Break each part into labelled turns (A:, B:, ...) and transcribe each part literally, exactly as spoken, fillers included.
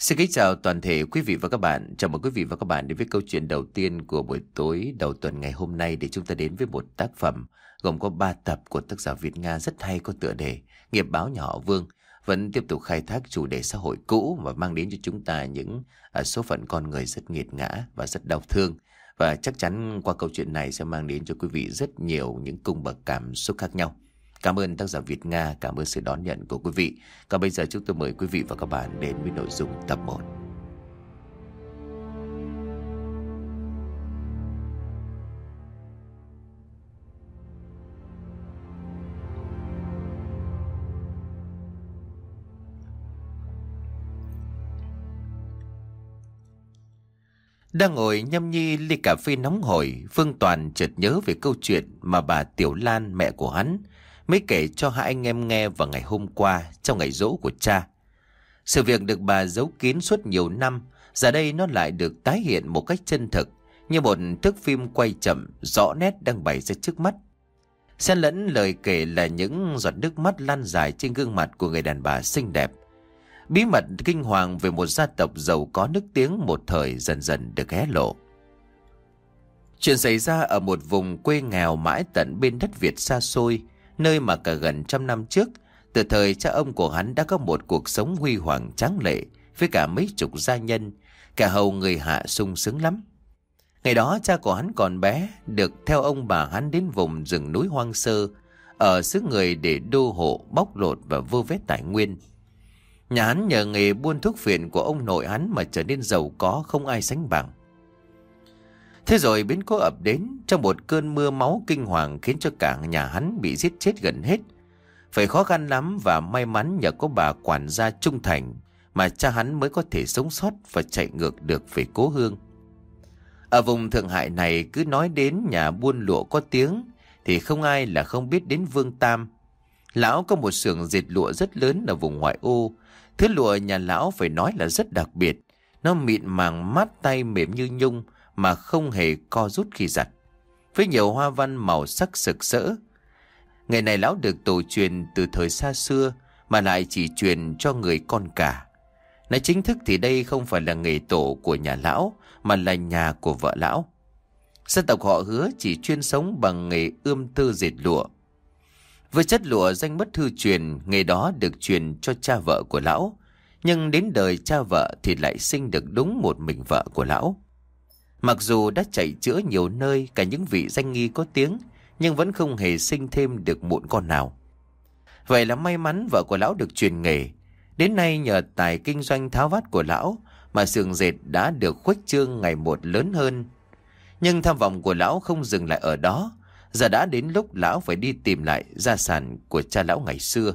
A: Xin kính chào toàn thể quý vị và các bạn. Chào mừng quý vị và các bạn đến với câu chuyện đầu tiên của buổi tối đầu tuần ngày hôm nay, để chúng ta đến với một tác phẩm gồm có ba tập của tác giả Việt Nga rất hay, có tựa đề Nghiệp báo nhà họ Vương, vẫn tiếp tục khai thác chủ đề xã hội cũ và mang đến cho chúng ta những à, số phận con người rất nghiệt ngã và rất đau thương. Và chắc chắn qua câu chuyện này sẽ mang đến cho quý vị rất nhiều những cung bậc cảm xúc khác nhau. Cảm ơn tác giả Việt Nga, cảm ơn sự đón nhận của quý vị. Còn bây giờ chúng tôi mời quý vị và các bạn đến với nội dung tập một. Đang ngồi nhâm nhi ly cà phê nóng hổi, Phương Toàn chợt nhớ về câu chuyện mà bà Tiểu Lan, mẹ của hắn, mới kể cho hai anh em nghe vào ngày hôm qua trong ngày giỗ của cha. Sự việc được bà giấu kín suốt nhiều năm, giờ đây nó lại được tái hiện một cách chân thực, như một thước phim quay chậm rõ nét đang bày ra trước mắt. Xen lẫn lời kể là những giọt nước mắt lan dài trên gương mặt của người đàn bà xinh đẹp. Bí mật kinh hoàng về một gia tộc giàu có nức tiếng một thời dần dần được hé lộ. Chuyện xảy ra ở một vùng quê nghèo mãi tận bên đất Việt xa xôi, nơi mà cả gần trăm năm trước, từ thời cha ông của hắn đã có một cuộc sống huy hoàng tráng lệ với cả mấy chục gia nhân, cả hầu người hạ sung sướng lắm. Ngày đó cha của hắn còn bé, được theo ông bà hắn đến vùng rừng núi hoang sơ ở xứ người để đô hộ, bóc lột và vơ vét tài nguyên. Nhà hắn nhờ nghề buôn thuốc phiện của ông nội hắn mà trở nên giàu có không ai sánh bằng. Thế rồi biến cố ập đến trong một cơn mưa máu kinh hoàng, khiến cho cả nhà hắn bị giết chết gần hết. Phải khó khăn lắm và may mắn nhờ có bà quản gia trung thành mà cha hắn mới có thể sống sót và chạy ngược được về cố hương. Ở vùng Thượng Hải này, cứ nói đến nhà buôn lụa có tiếng thì không ai là không biết đến Vương Tam. Lão có một xưởng dệt lụa rất lớn ở vùng ngoại ô. Thứ lụa nhà lão phải nói là rất đặc biệt. Nó mịn màng, mát tay, mềm như nhung mà không hề co rút khi giặt, với nhiều hoa văn màu sắc sực sỡ. Nghề này lão được tổ truyền từ thời xa xưa, mà lại chỉ truyền cho người con cả. Nói chính thức thì đây không phải là nghề tổ của nhà lão, mà là nhà của vợ lão. Dân tộc họ Hứa chỉ chuyên sống bằng nghề ươm tơ dệt lụa. Với chất lụa danh bất hư truyền, nghề đó được truyền cho cha vợ của lão. Nhưng đến đời cha vợ thì lại sinh được đúng một mình vợ của lão. Mặc dù đã chạy chữa nhiều nơi, cả những vị danh nghi có tiếng, nhưng vẫn không hề sinh thêm được một con nào. Vậy là may mắn vợ của lão được truyền nghề. Đến nay nhờ tài kinh doanh tháo vát của lão mà xưởng dệt đã được khuếch trương ngày một lớn hơn. Nhưng tham vọng của lão không dừng lại ở đó. Giờ đã đến lúc lão phải đi tìm lại gia sản của cha lão ngày xưa.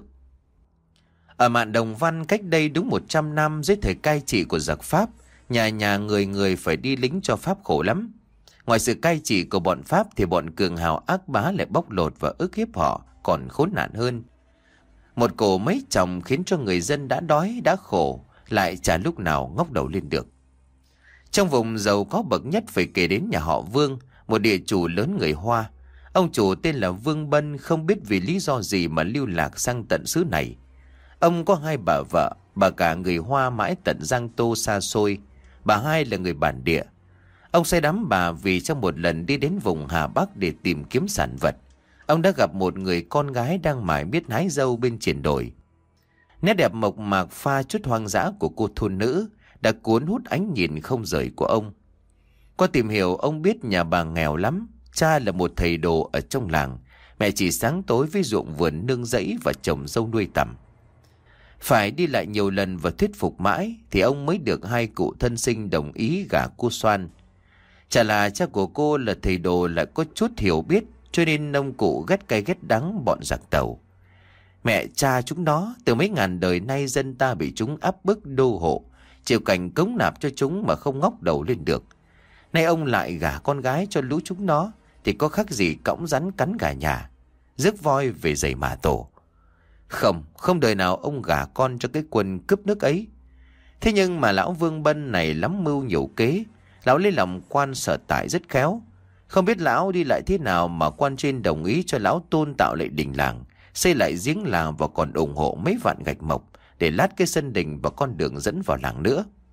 A: Ở mạn Đồng Văn cách đây đúng một trăm năm, dưới thời cai trị của giặc Pháp, nhà nhà người người phải đi lính cho Pháp khổ lắm. Ngoài sự cai trị của bọn Pháp thì bọn cường hào ác bá lại bóc lột và ức hiếp họ còn khốn nạn hơn. Một cổ mấy chồng khiến cho người dân đã đói đã khổ lại chả lúc nào ngóc đầu lên được. Trong vùng giàu có bậc nhất phải kể đến nhà họ Vương, một địa chủ lớn người Hoa. Ông chủ tên là Vương Bân, không biết vì lý do gì mà lưu lạc sang tận xứ này. Ông có hai bà vợ, bà cả người Hoa mãi tận Giang Tô xa xôi, bà hai là người bản địa. Ông say đắm bà vì trong một lần đi đến vùng Hà Bắc để tìm kiếm sản vật, ông đã gặp một người con gái đang mải miết hái dâu bên triển đồi. Nét đẹp mộc mạc pha chút hoang dã của cô thôn nữ đã cuốn hút ánh nhìn không rời của ông. Qua tìm hiểu, ông biết nhà bà nghèo lắm. Cha là một thầy đồ ở trong làng, mẹ chỉ sáng tối với ruộng vườn nương rẫy và trồng dâu nuôi tầm. Phải đi lại nhiều lần và thuyết phục mãi thì ông mới được hai cụ thân sinh đồng ý gả cô Xoan. Chả là cha của cô là thầy đồ lại có chút hiểu biết, cho nên ông cụ ghét cay ghét đắng bọn giặc Tàu. Mẹ cha chúng nó, từ mấy ngàn đời nay dân ta bị chúng áp bức đô hộ, chịu cảnh cống nạp cho chúng mà không ngóc đầu lên được. Nay ông lại gả con gái cho lũ chúng nó thì có khác gì cõng rắn cắn gà nhà, rước voi về giày mả tổ. Không, không đời nào ông gả con cho cái quân cướp nước ấy. Thế nhưng mà lão Vương Bân này lắm mưu nhiều kế. Lão lấy lòng quan sở tại rất khéo. Không biết lão đi lại thế nào mà quan trên đồng ý cho lão tôn tạo lại đình làng, xây lại giếng làng và còn ủng hộ mấy vạn gạch mộc để lát cái sân đình và con đường dẫn vào làng nữa.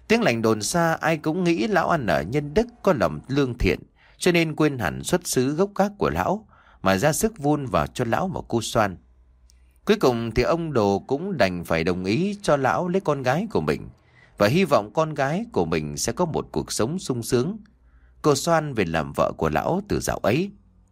A: Tiếng lành đồn xa, ai cũng nghĩ lão ăn ở nhân đức, có lòng lương thiện, cho nên quên hẳn xuất xứ gốc gác của lão, mà ra sức vun vào cho lão một cu xoan. Cuối cùng thì ông Đồ cũng đành phải đồng ý cho lão lấy con gái của mình, và hy vọng con gái của mình sẽ có một cuộc sống sung sướng. Cô xoan về làm vợ của lão từ dạo ấy.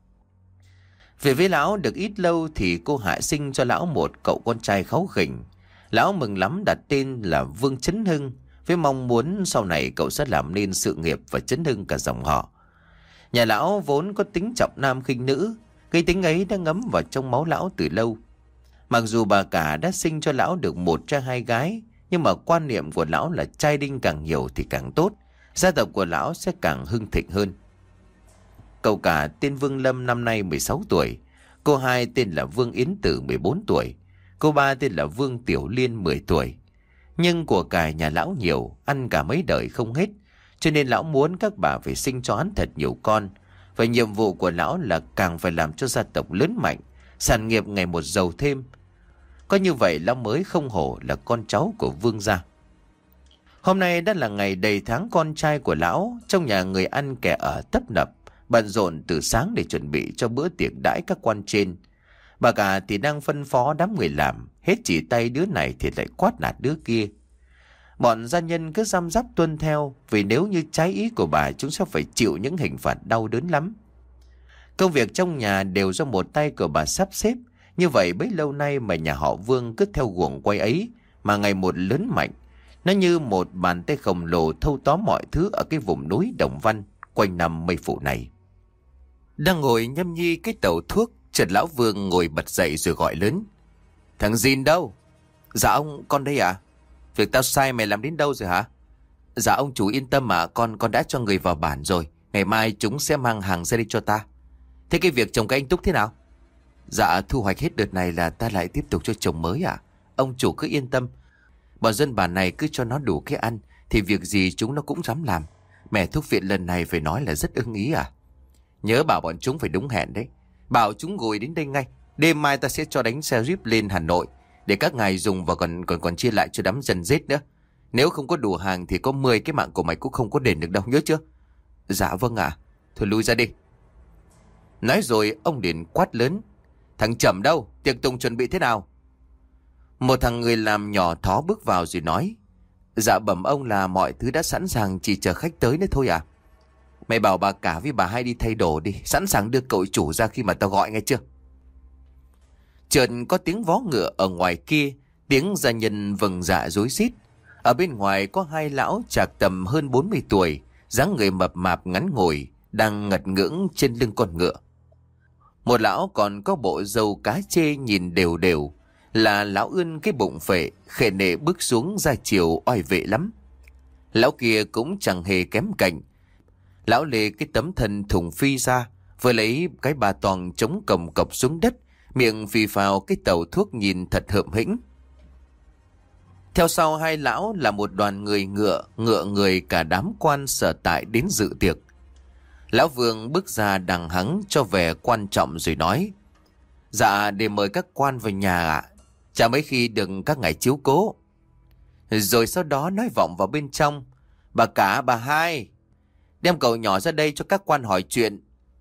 A: Về với lão được ít lâu thì cô hạ sinh cho lão một cậu con trai kháu khỉnh. Lão mừng lắm đặt tên là Vương Chấn Hưng, với mong muốn sau này cậu sẽ làm nên sự nghiệp và chấn hưng cả dòng họ. Nhà lão vốn có tính trọng nam khinh nữ, cái tính ấy đã ngấm vào trong máu lão từ lâu. Mặc dù bà cả đã sinh cho lão được một trai hai gái, nhưng mà quan niệm của lão là trai đinh càng nhiều thì càng tốt, gia tộc của lão sẽ càng hưng thịnh hơn. Cậu cả tên Vương Lâm năm nay mười sáu tuổi, cô hai tên là Vương Yến Tử mười bốn tuổi, cô ba tên là Vương Tiểu Liên mười tuổi. Nhưng của cải nhà lão nhiều, ăn cả mấy đời không hết, cho nên lão muốn các bà phải sinh cho hắn thật nhiều con. Và nhiệm vụ của lão là càng phải làm cho gia tộc lớn mạnh, sản nghiệp ngày một giàu thêm. Có như vậy lão mới không hổ là con cháu của Vương gia. Hôm nay đã là ngày đầy tháng con trai của lão, trong nhà người ăn kẻ ở tấp nập, bận rộn từ sáng để chuẩn bị cho bữa tiệc đãi các quan trên. Bà cả thì đang phân phó đám người làm, hết chỉ tay đứa này thì lại quát nạt đứa kia. Bọn gia nhân cứ răm rắp tuân theo, vì nếu như trái ý của bà chúng sẽ phải chịu những hình phạt đau đớn lắm. Công việc trong nhà đều do một tay của bà sắp xếp, như vậy bấy lâu nay mà nhà họ Vương cứ theo guồng quay ấy mà ngày một lớn mạnh. Nó như một bàn tay khổng lồ thâu tóm mọi thứ ở cái vùng núi Đồng Văn quanh năm mây phủ này. Đang ngồi nhâm nhi cái tàu thuốc, chợt lão Vương ngồi bật dậy rồi gọi lớn: "Thằng Jin đâu?" "Dạ ông, con đây ạ." À? "Việc tao sai mày làm đến đâu rồi hả?" "Dạ ông chủ yên tâm mà, con con đã cho người vào bản rồi, ngày mai chúng sẽ mang hàng ra đây cho ta." "Thế cái việc trồng cây anh Túc thế nào?" "Dạ thu hoạch hết đợt này là ta lại tiếp tục cho trồng mới ạ. À? Ông chủ cứ yên tâm, bọn dân bản này cứ cho nó đủ cái ăn thì việc gì chúng nó cũng dám làm. Mẹ thuốc viện lần này phải nói là rất ưng ý à. Nhớ bảo bọn chúng phải đúng hẹn đấy. Bảo chúng ngồi đến đây ngay. Đêm mai ta sẽ cho đánh xe jeep lên Hà Nội để các ngài dùng và còn còn còn chia lại cho đám dân giết nữa. Nếu không có đủ hàng thì có mười cái mạng của mày cũng không có đền được đâu, nhớ chưa?" "Dạ vâng ạ." À. "Thôi lui ra đi." Nói rồi ông liền quát lớn: "Thằng Trầm đâu? Tiệc tùng chuẩn bị thế nào?" Một thằng người làm nhỏ thó bước vào rồi nói: "Dạ bẩm ông là mọi thứ đã sẵn sàng, chỉ chờ khách tới nữa thôi à." "Mày bảo bà cả với bà hai đi thay đồ đi, sẵn sàng đưa cậu chủ ra khi mà tao gọi nghe chưa?" Chợt có tiếng vó ngựa ở ngoài kia, tiếng gia nhân vâng dạ rối rít. Ở bên ngoài có hai lão chạc tầm hơn bốn mươi tuổi, dáng người mập mạp ngắn ngồi, đang ngật ngưỡng trên lưng con ngựa. Một lão còn có bộ râu cá chê nhìn đều đều, là lão ươn cái bụng phệ, khệ nệ bước xuống ra chiều oai vệ lắm. Lão kia cũng chẳng hề kém cạnh. Lão lê cái tấm thân thùng phi ra, vừa lấy cái bà toàn chống còng cọc xuống đất, miệng phì phào cái tàu thuốc nhìn thật hợm hĩnh. Theo sau hai lão là một đoàn người ngựa, ngựa người cả đám quan sở tại đến dự tiệc. Lão Vương bước ra đằng hắng cho vẻ quan trọng rồi nói: "Dạ để mời các quan vào nhà ạ, à. Chả mấy khi được các ngài chiếu cố." Rồi sau đó nói vọng vào bên trong: "Bà cả, bà hai, đem cậu nhỏ ra đây cho các quan hỏi chuyện."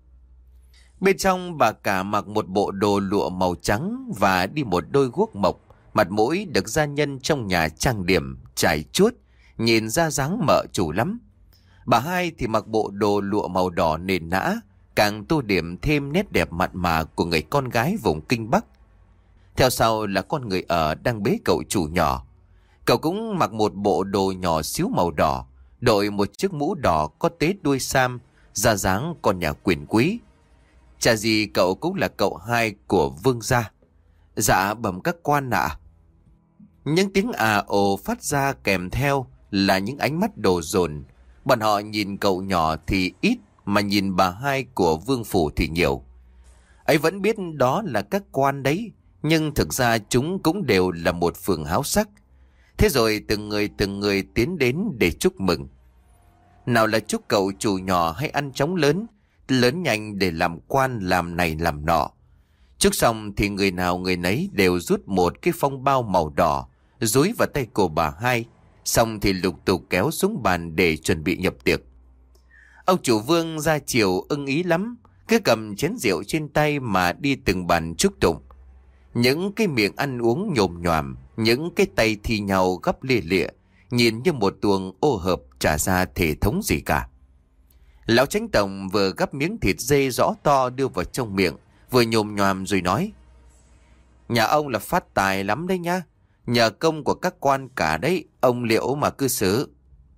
A: Bên trong bà cả mặc một bộ đồ lụa màu trắng và đi một đôi guốc mộc, mặt mũi được gia nhân trong nhà trang điểm, trải chuốt, nhìn ra dáng mợ chủ lắm. Bà hai thì mặc bộ đồ lụa màu đỏ nền nã, càng tô điểm thêm nét đẹp mặn mà của người con gái vùng Kinh Bắc. Theo sau là con người ở đang bế cậu chủ nhỏ. Cậu cũng mặc một bộ đồ nhỏ xíu màu đỏ, đội một chiếc mũ đỏ có tế đuôi sam, ra dáng con nhà quyền quý. Chả gì cậu cũng là cậu hai của Vương gia. "Dạ bẩm các quan ạ." Những tiếng à ồ phát ra kèm theo là những ánh mắt đồ dồn. Bọn họ nhìn cậu nhỏ thì ít, mà nhìn bà hai của Vương phủ thì nhiều. Ấy vẫn biết đó là các quan đấy, nhưng thực ra chúng cũng đều là một phường háo sắc. Thế rồi từng người từng người tiến đến để chúc mừng. Nào là chúc cậu chủ nhỏ hay ăn chóng lớn, lớn nhanh để làm quan làm này làm nọ. Chúc xong thì người nào người nấy đều rút một cái phong bao màu đỏ, dúi vào tay của bà hai, xong thì lục tục kéo xuống bàn để chuẩn bị nhập tiệc. Ông chủ Vương ra chiều ưng ý lắm, cứ cầm chén rượu trên tay mà đi từng bàn chúc tụng. Những cái miệng ăn uống nhồm nhoàm, những cái tay thi nhau gấp lia lịa, nhìn như một tuồng ô hợp chả ra thể thống gì cả. Lão Chánh Tổng vừa gắp miếng thịt dê rõ to đưa vào trong miệng, vừa nhồm nhoàm rồi nói: "Nhà ông là phát tài lắm đấy nhá, nhờ công của các quan cả đấy, ông liệu mà cư xử."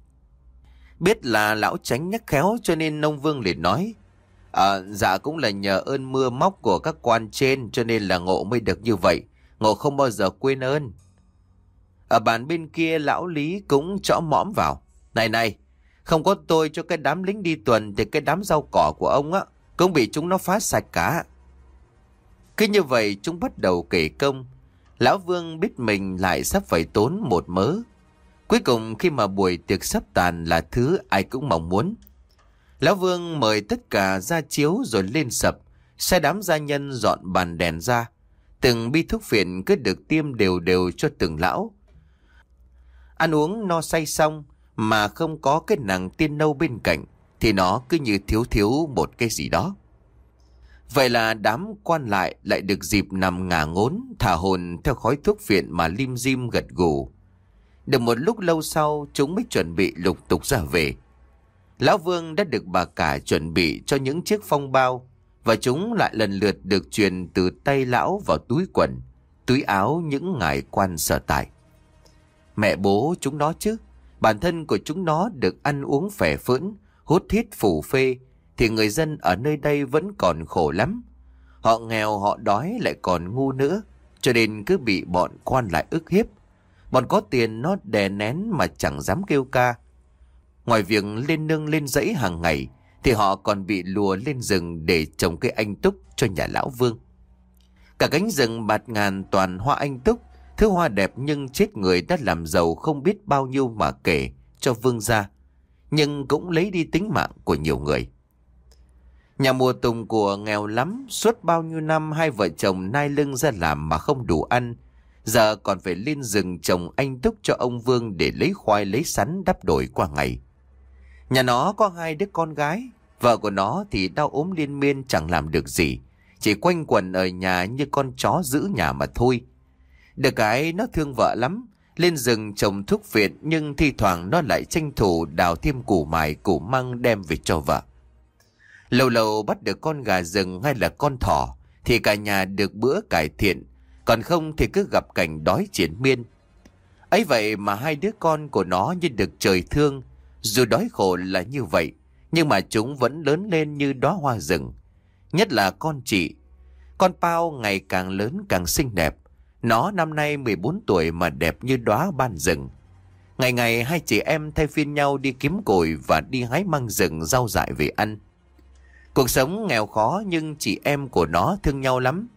A: Biết là lão Chánh nhắc khéo cho nên ông Vương liền nói: À, dạ cũng là nhờ ơn mưa móc của các quan trên cho nên là Ngộ mới được như vậy. Ngộ không bao giờ quên ơn. Ở bàn bên kia lão Lý cũng chõ mõm vào: Này này, không có tôi cho cái đám lính đi tuần thì cái đám rau cỏ của ông á cũng bị chúng nó phá sạch cả. Cứ như vậy chúng bắt đầu kể công. Lão Vương biết mình lại sắp phải tốn một mớ. Cuối cùng khi mà buổi tiệc sắp tàn là thứ ai cũng mong muốn. Lão Vương mời tất cả ra chiếu rồi lên sập, sai đám gia nhân dọn bàn đèn ra. Từng bi thuốc phiện cứ được tiêm đều đều cho từng lão. Ăn uống no say xong mà không có cái nàng tiên nâu bên cạnh thì nó cứ như thiếu thiếu một cái gì đó. Vậy là đám quan lại lại được dịp nằm ngả ngốn, thả hồn theo khói thuốc phiện mà lim dim gật gù. Được một lúc lâu sau chúng mới chuẩn bị lục tục ra về. Lão Vương đã được bà cả chuẩn bị cho những chiếc phong bao, và chúng lại lần lượt được truyền từ tay lão vào túi quần, túi áo những ngài quan sở tại. Mẹ bố chúng nó chứ, bản thân của chúng nó được ăn uống phè phỡn, hút thít phủ phê, thì người dân ở nơi đây vẫn còn khổ lắm. Họ nghèo, họ đói lại còn ngu nữa, cho nên cứ bị bọn quan lại ức hiếp. Bọn có tiền nó đè nén mà chẳng dám kêu ca. Ngoài việc lên nương lên dãy hàng ngày thì họ còn bị lùa lên rừng để trồng cây anh túc cho nhà lão Vương. Cả cánh rừng bạt ngàn toàn hoa anh túc, thứ hoa đẹp nhưng chết người đã làm giàu không biết bao nhiêu mà kể cho Vương gia, nhưng cũng lấy đi tính mạng của nhiều người. Nhà mùa Tùng của nghèo lắm, suốt bao nhiêu năm hai vợ chồng nai lưng ra làm mà không đủ ăn, giờ còn phải lên rừng trồng anh túc cho ông Vương để lấy khoai lấy sắn đắp đổi qua ngày. Nhà nó có hai đứa con gái, vợ của nó thì đau ốm liên miên chẳng làm được gì, chỉ quanh quẩn ở nhà như con chó giữ nhà mà thôi. Được cái nó thương vợ lắm, lên rừng trồng thuốc phiện nhưng thi thoảng nó lại tranh thủ đào thêm củ mài củ măng đem về cho vợ. Lâu lâu bắt được con gà rừng hay là con thỏ thì cả nhà được bữa cải thiện, còn không thì cứ gặp cảnh đói triền miên. Ấy vậy mà hai đứa con của nó như được trời thương. Dù đói khổ là như vậy, nhưng mà chúng vẫn lớn lên như đóa hoa rừng. Nhất là con chị. Con Pao ngày càng lớn càng xinh đẹp. Nó năm nay mười bốn tuổi mà đẹp như đóa ban rừng. Ngày ngày hai chị em thay phiên nhau đi kiếm củi và đi hái măng rừng rau dại về ăn. Cuộc sống nghèo khó nhưng chị em của nó thương nhau lắm.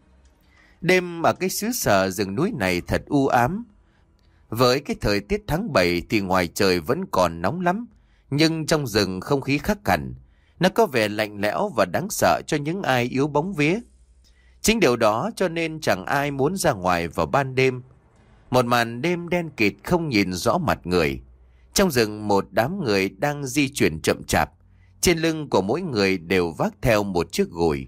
A: Đêm ở cái xứ sở rừng núi này thật u ám. Với cái thời tiết tháng bảy thì ngoài trời vẫn còn nóng lắm, nhưng trong rừng không khí khác hẳn. Nó có vẻ lạnh lẽo và đáng sợ cho những ai yếu bóng vía. Chính điều đó cho nên chẳng ai muốn ra ngoài vào ban đêm. Một màn đêm đen kịt không nhìn rõ mặt người. Trong rừng một đám người đang di chuyển chậm chạp. Trên lưng của mỗi người đều vác theo một chiếc gùi.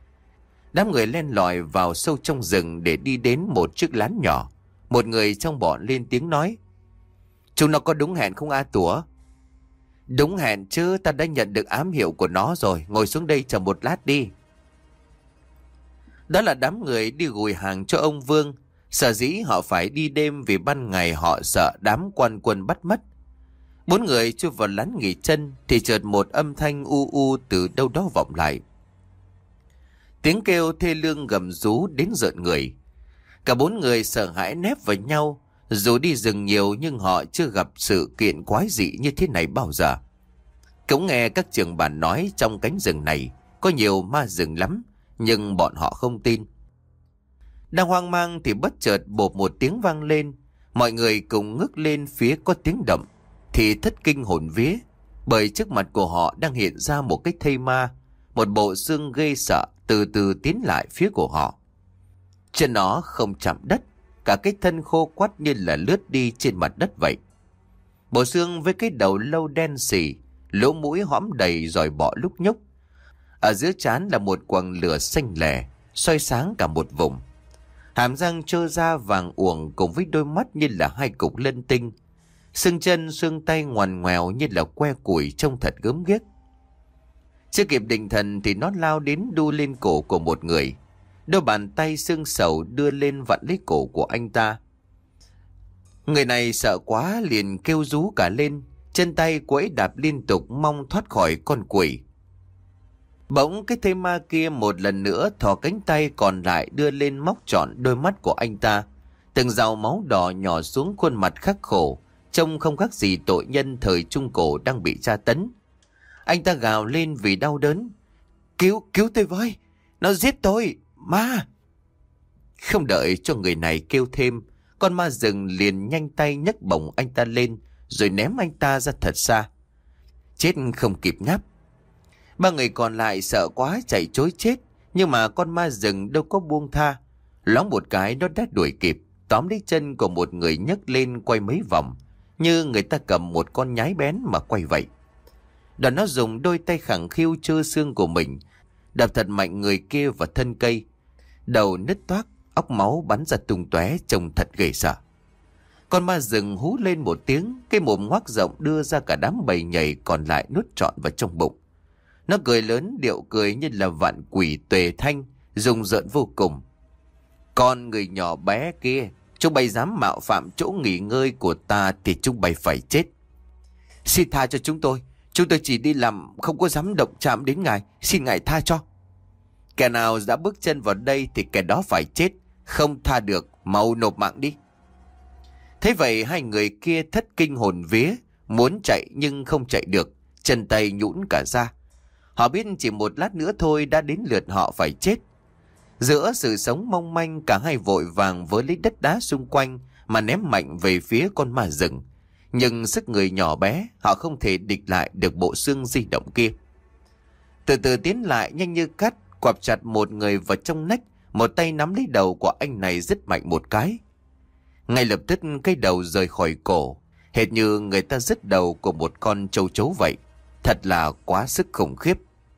A: Đám người len lỏi vào sâu trong rừng để đi đến một chiếc lán nhỏ. Một người trong bọn lên tiếng nói: Chúng nó có đúng hẹn không A Tủa? Đúng hẹn chứ, ta đã nhận được ám hiệu của nó rồi. Ngồi xuống đây chờ một lát đi. Đó là đám người đi gùi hàng cho ông Vương. Sở dĩ họ phải đi đêm vì ban ngày họ sợ đám quan quân bắt mất. Bốn người chui vào lán nghỉ chân thì chợt một âm thanh u u từ đâu đó vọng lại. Tiếng kêu thê lương gầm rú đến rợn người. Cả bốn người sợ hãi nép vào nhau. Dù đi rừng nhiều nhưng họ chưa gặp sự kiện quái dị như thế này bao giờ. Cũng nghe các trưởng bản nói trong cánh rừng này có nhiều ma rừng lắm, nhưng bọn họ không tin. Đang hoang mang thì bất chợt bộp một tiếng vang lên. Mọi người cùng ngước lên phía có tiếng động thì thất kinh hồn vía, bởi trước mặt của họ đang hiện ra một cái thây ma, một bộ xương ghê sợ từ từ tiến lại phía của họ. Chân nó không chạm đất, cả cái thân khô quắt như là lướt đi trên mặt đất vậy. Bộ xương với cái đầu lâu đen sì, lỗ mũi hõm đầy rồi bọ lúc nhúc. Ở giữa trán là một quầng lửa xanh lẻ, soi sáng cả một vùng. Hàm răng trơ ra vàng uổng cùng với đôi mắt như là hai cục lân tinh. Xương chân xương tay ngoằn ngoèo như là que củi, trông thật gớm ghiếc. Chưa kịp định thần thì nó lao đến đu lên cổ của một người. Đôi bàn tay xương sầu đưa lên vặn lấy cổ của anh ta. Người này sợ quá liền kêu rú cả lên, chân tay quẫy đạp liên tục mong thoát khỏi con quỷ. Bỗng cái thây ma kia một lần nữa thò cánh tay còn lại đưa lên móc trọn đôi mắt của anh ta. Từng dòng máu đỏ nhỏ xuống khuôn mặt khắc khổ, trông không khác gì tội nhân thời Trung Cổ đang bị tra tấn. Anh ta gào lên vì đau đớn. Cứu, cứu tôi với, nó giết tôi, ma. Không đợi cho người này kêu thêm, con ma rừng liền nhanh tay nhấc bổng anh ta lên, rồi ném anh ta ra thật xa. Chết không kịp nháp. Ba người còn lại sợ quá chạy trối chết, nhưng mà con ma rừng đâu có buông tha. Loáng một cái nó đã đuổi kịp, tóm lấy chân của một người nhấc lên quay mấy vòng, như người ta cầm một con nhái bén mà quay vậy. Đoạn nó dùng đôi tay khẳng khiu trơ xương của mình, đập thật mạnh người kia vào thân cây. Đầu nứt toác, óc máu bắn ra tung tóe, trông thật ghê sợ. Con ma rừng hú lên một tiếng, cái mồm ngoác rộng đưa ra cả đám bầy nhảy còn lại nuốt trọn vào trong bụng. Nó cười lớn, điệu cười như là vạn quỷ tuề thanh, rùng rợn vô cùng. Con người nhỏ bé kia, chúng bay dám mạo phạm chỗ nghỉ ngơi của ta thì chúng bay phải chết. Xin tha cho chúng tôi, chúng tôi chỉ đi làm, không có dám động chạm đến ngài, xin ngài tha cho. Kẻ nào đã bước chân vào đây thì kẻ đó phải chết, không tha được, mau nộp mạng đi. Thế vậy hai người kia thất kinh hồn vía, muốn chạy nhưng không chạy được, chân tay nhũn cả ra. Họ biết chỉ một lát nữa thôi đã đến lượt họ phải chết. Giữa sự sống mong manh, cả hai vội vàng với lấy đất đá xung quanh mà ném mạnh về phía con ma rừng. Nhưng sức người nhỏ bé, họ không thể địch lại được bộ xương di động kia. Từ từ tiến lại nhanh như cắt, quặp chặt một người vào trong nách, một tay nắm lấy đầu của anh này rất mạnh một cái. Ngay lập tức cái đầu rời khỏi cổ, hệt như người ta rứt đầu của một con châu chấu vậy. Thật là quá sức khủng khiếp.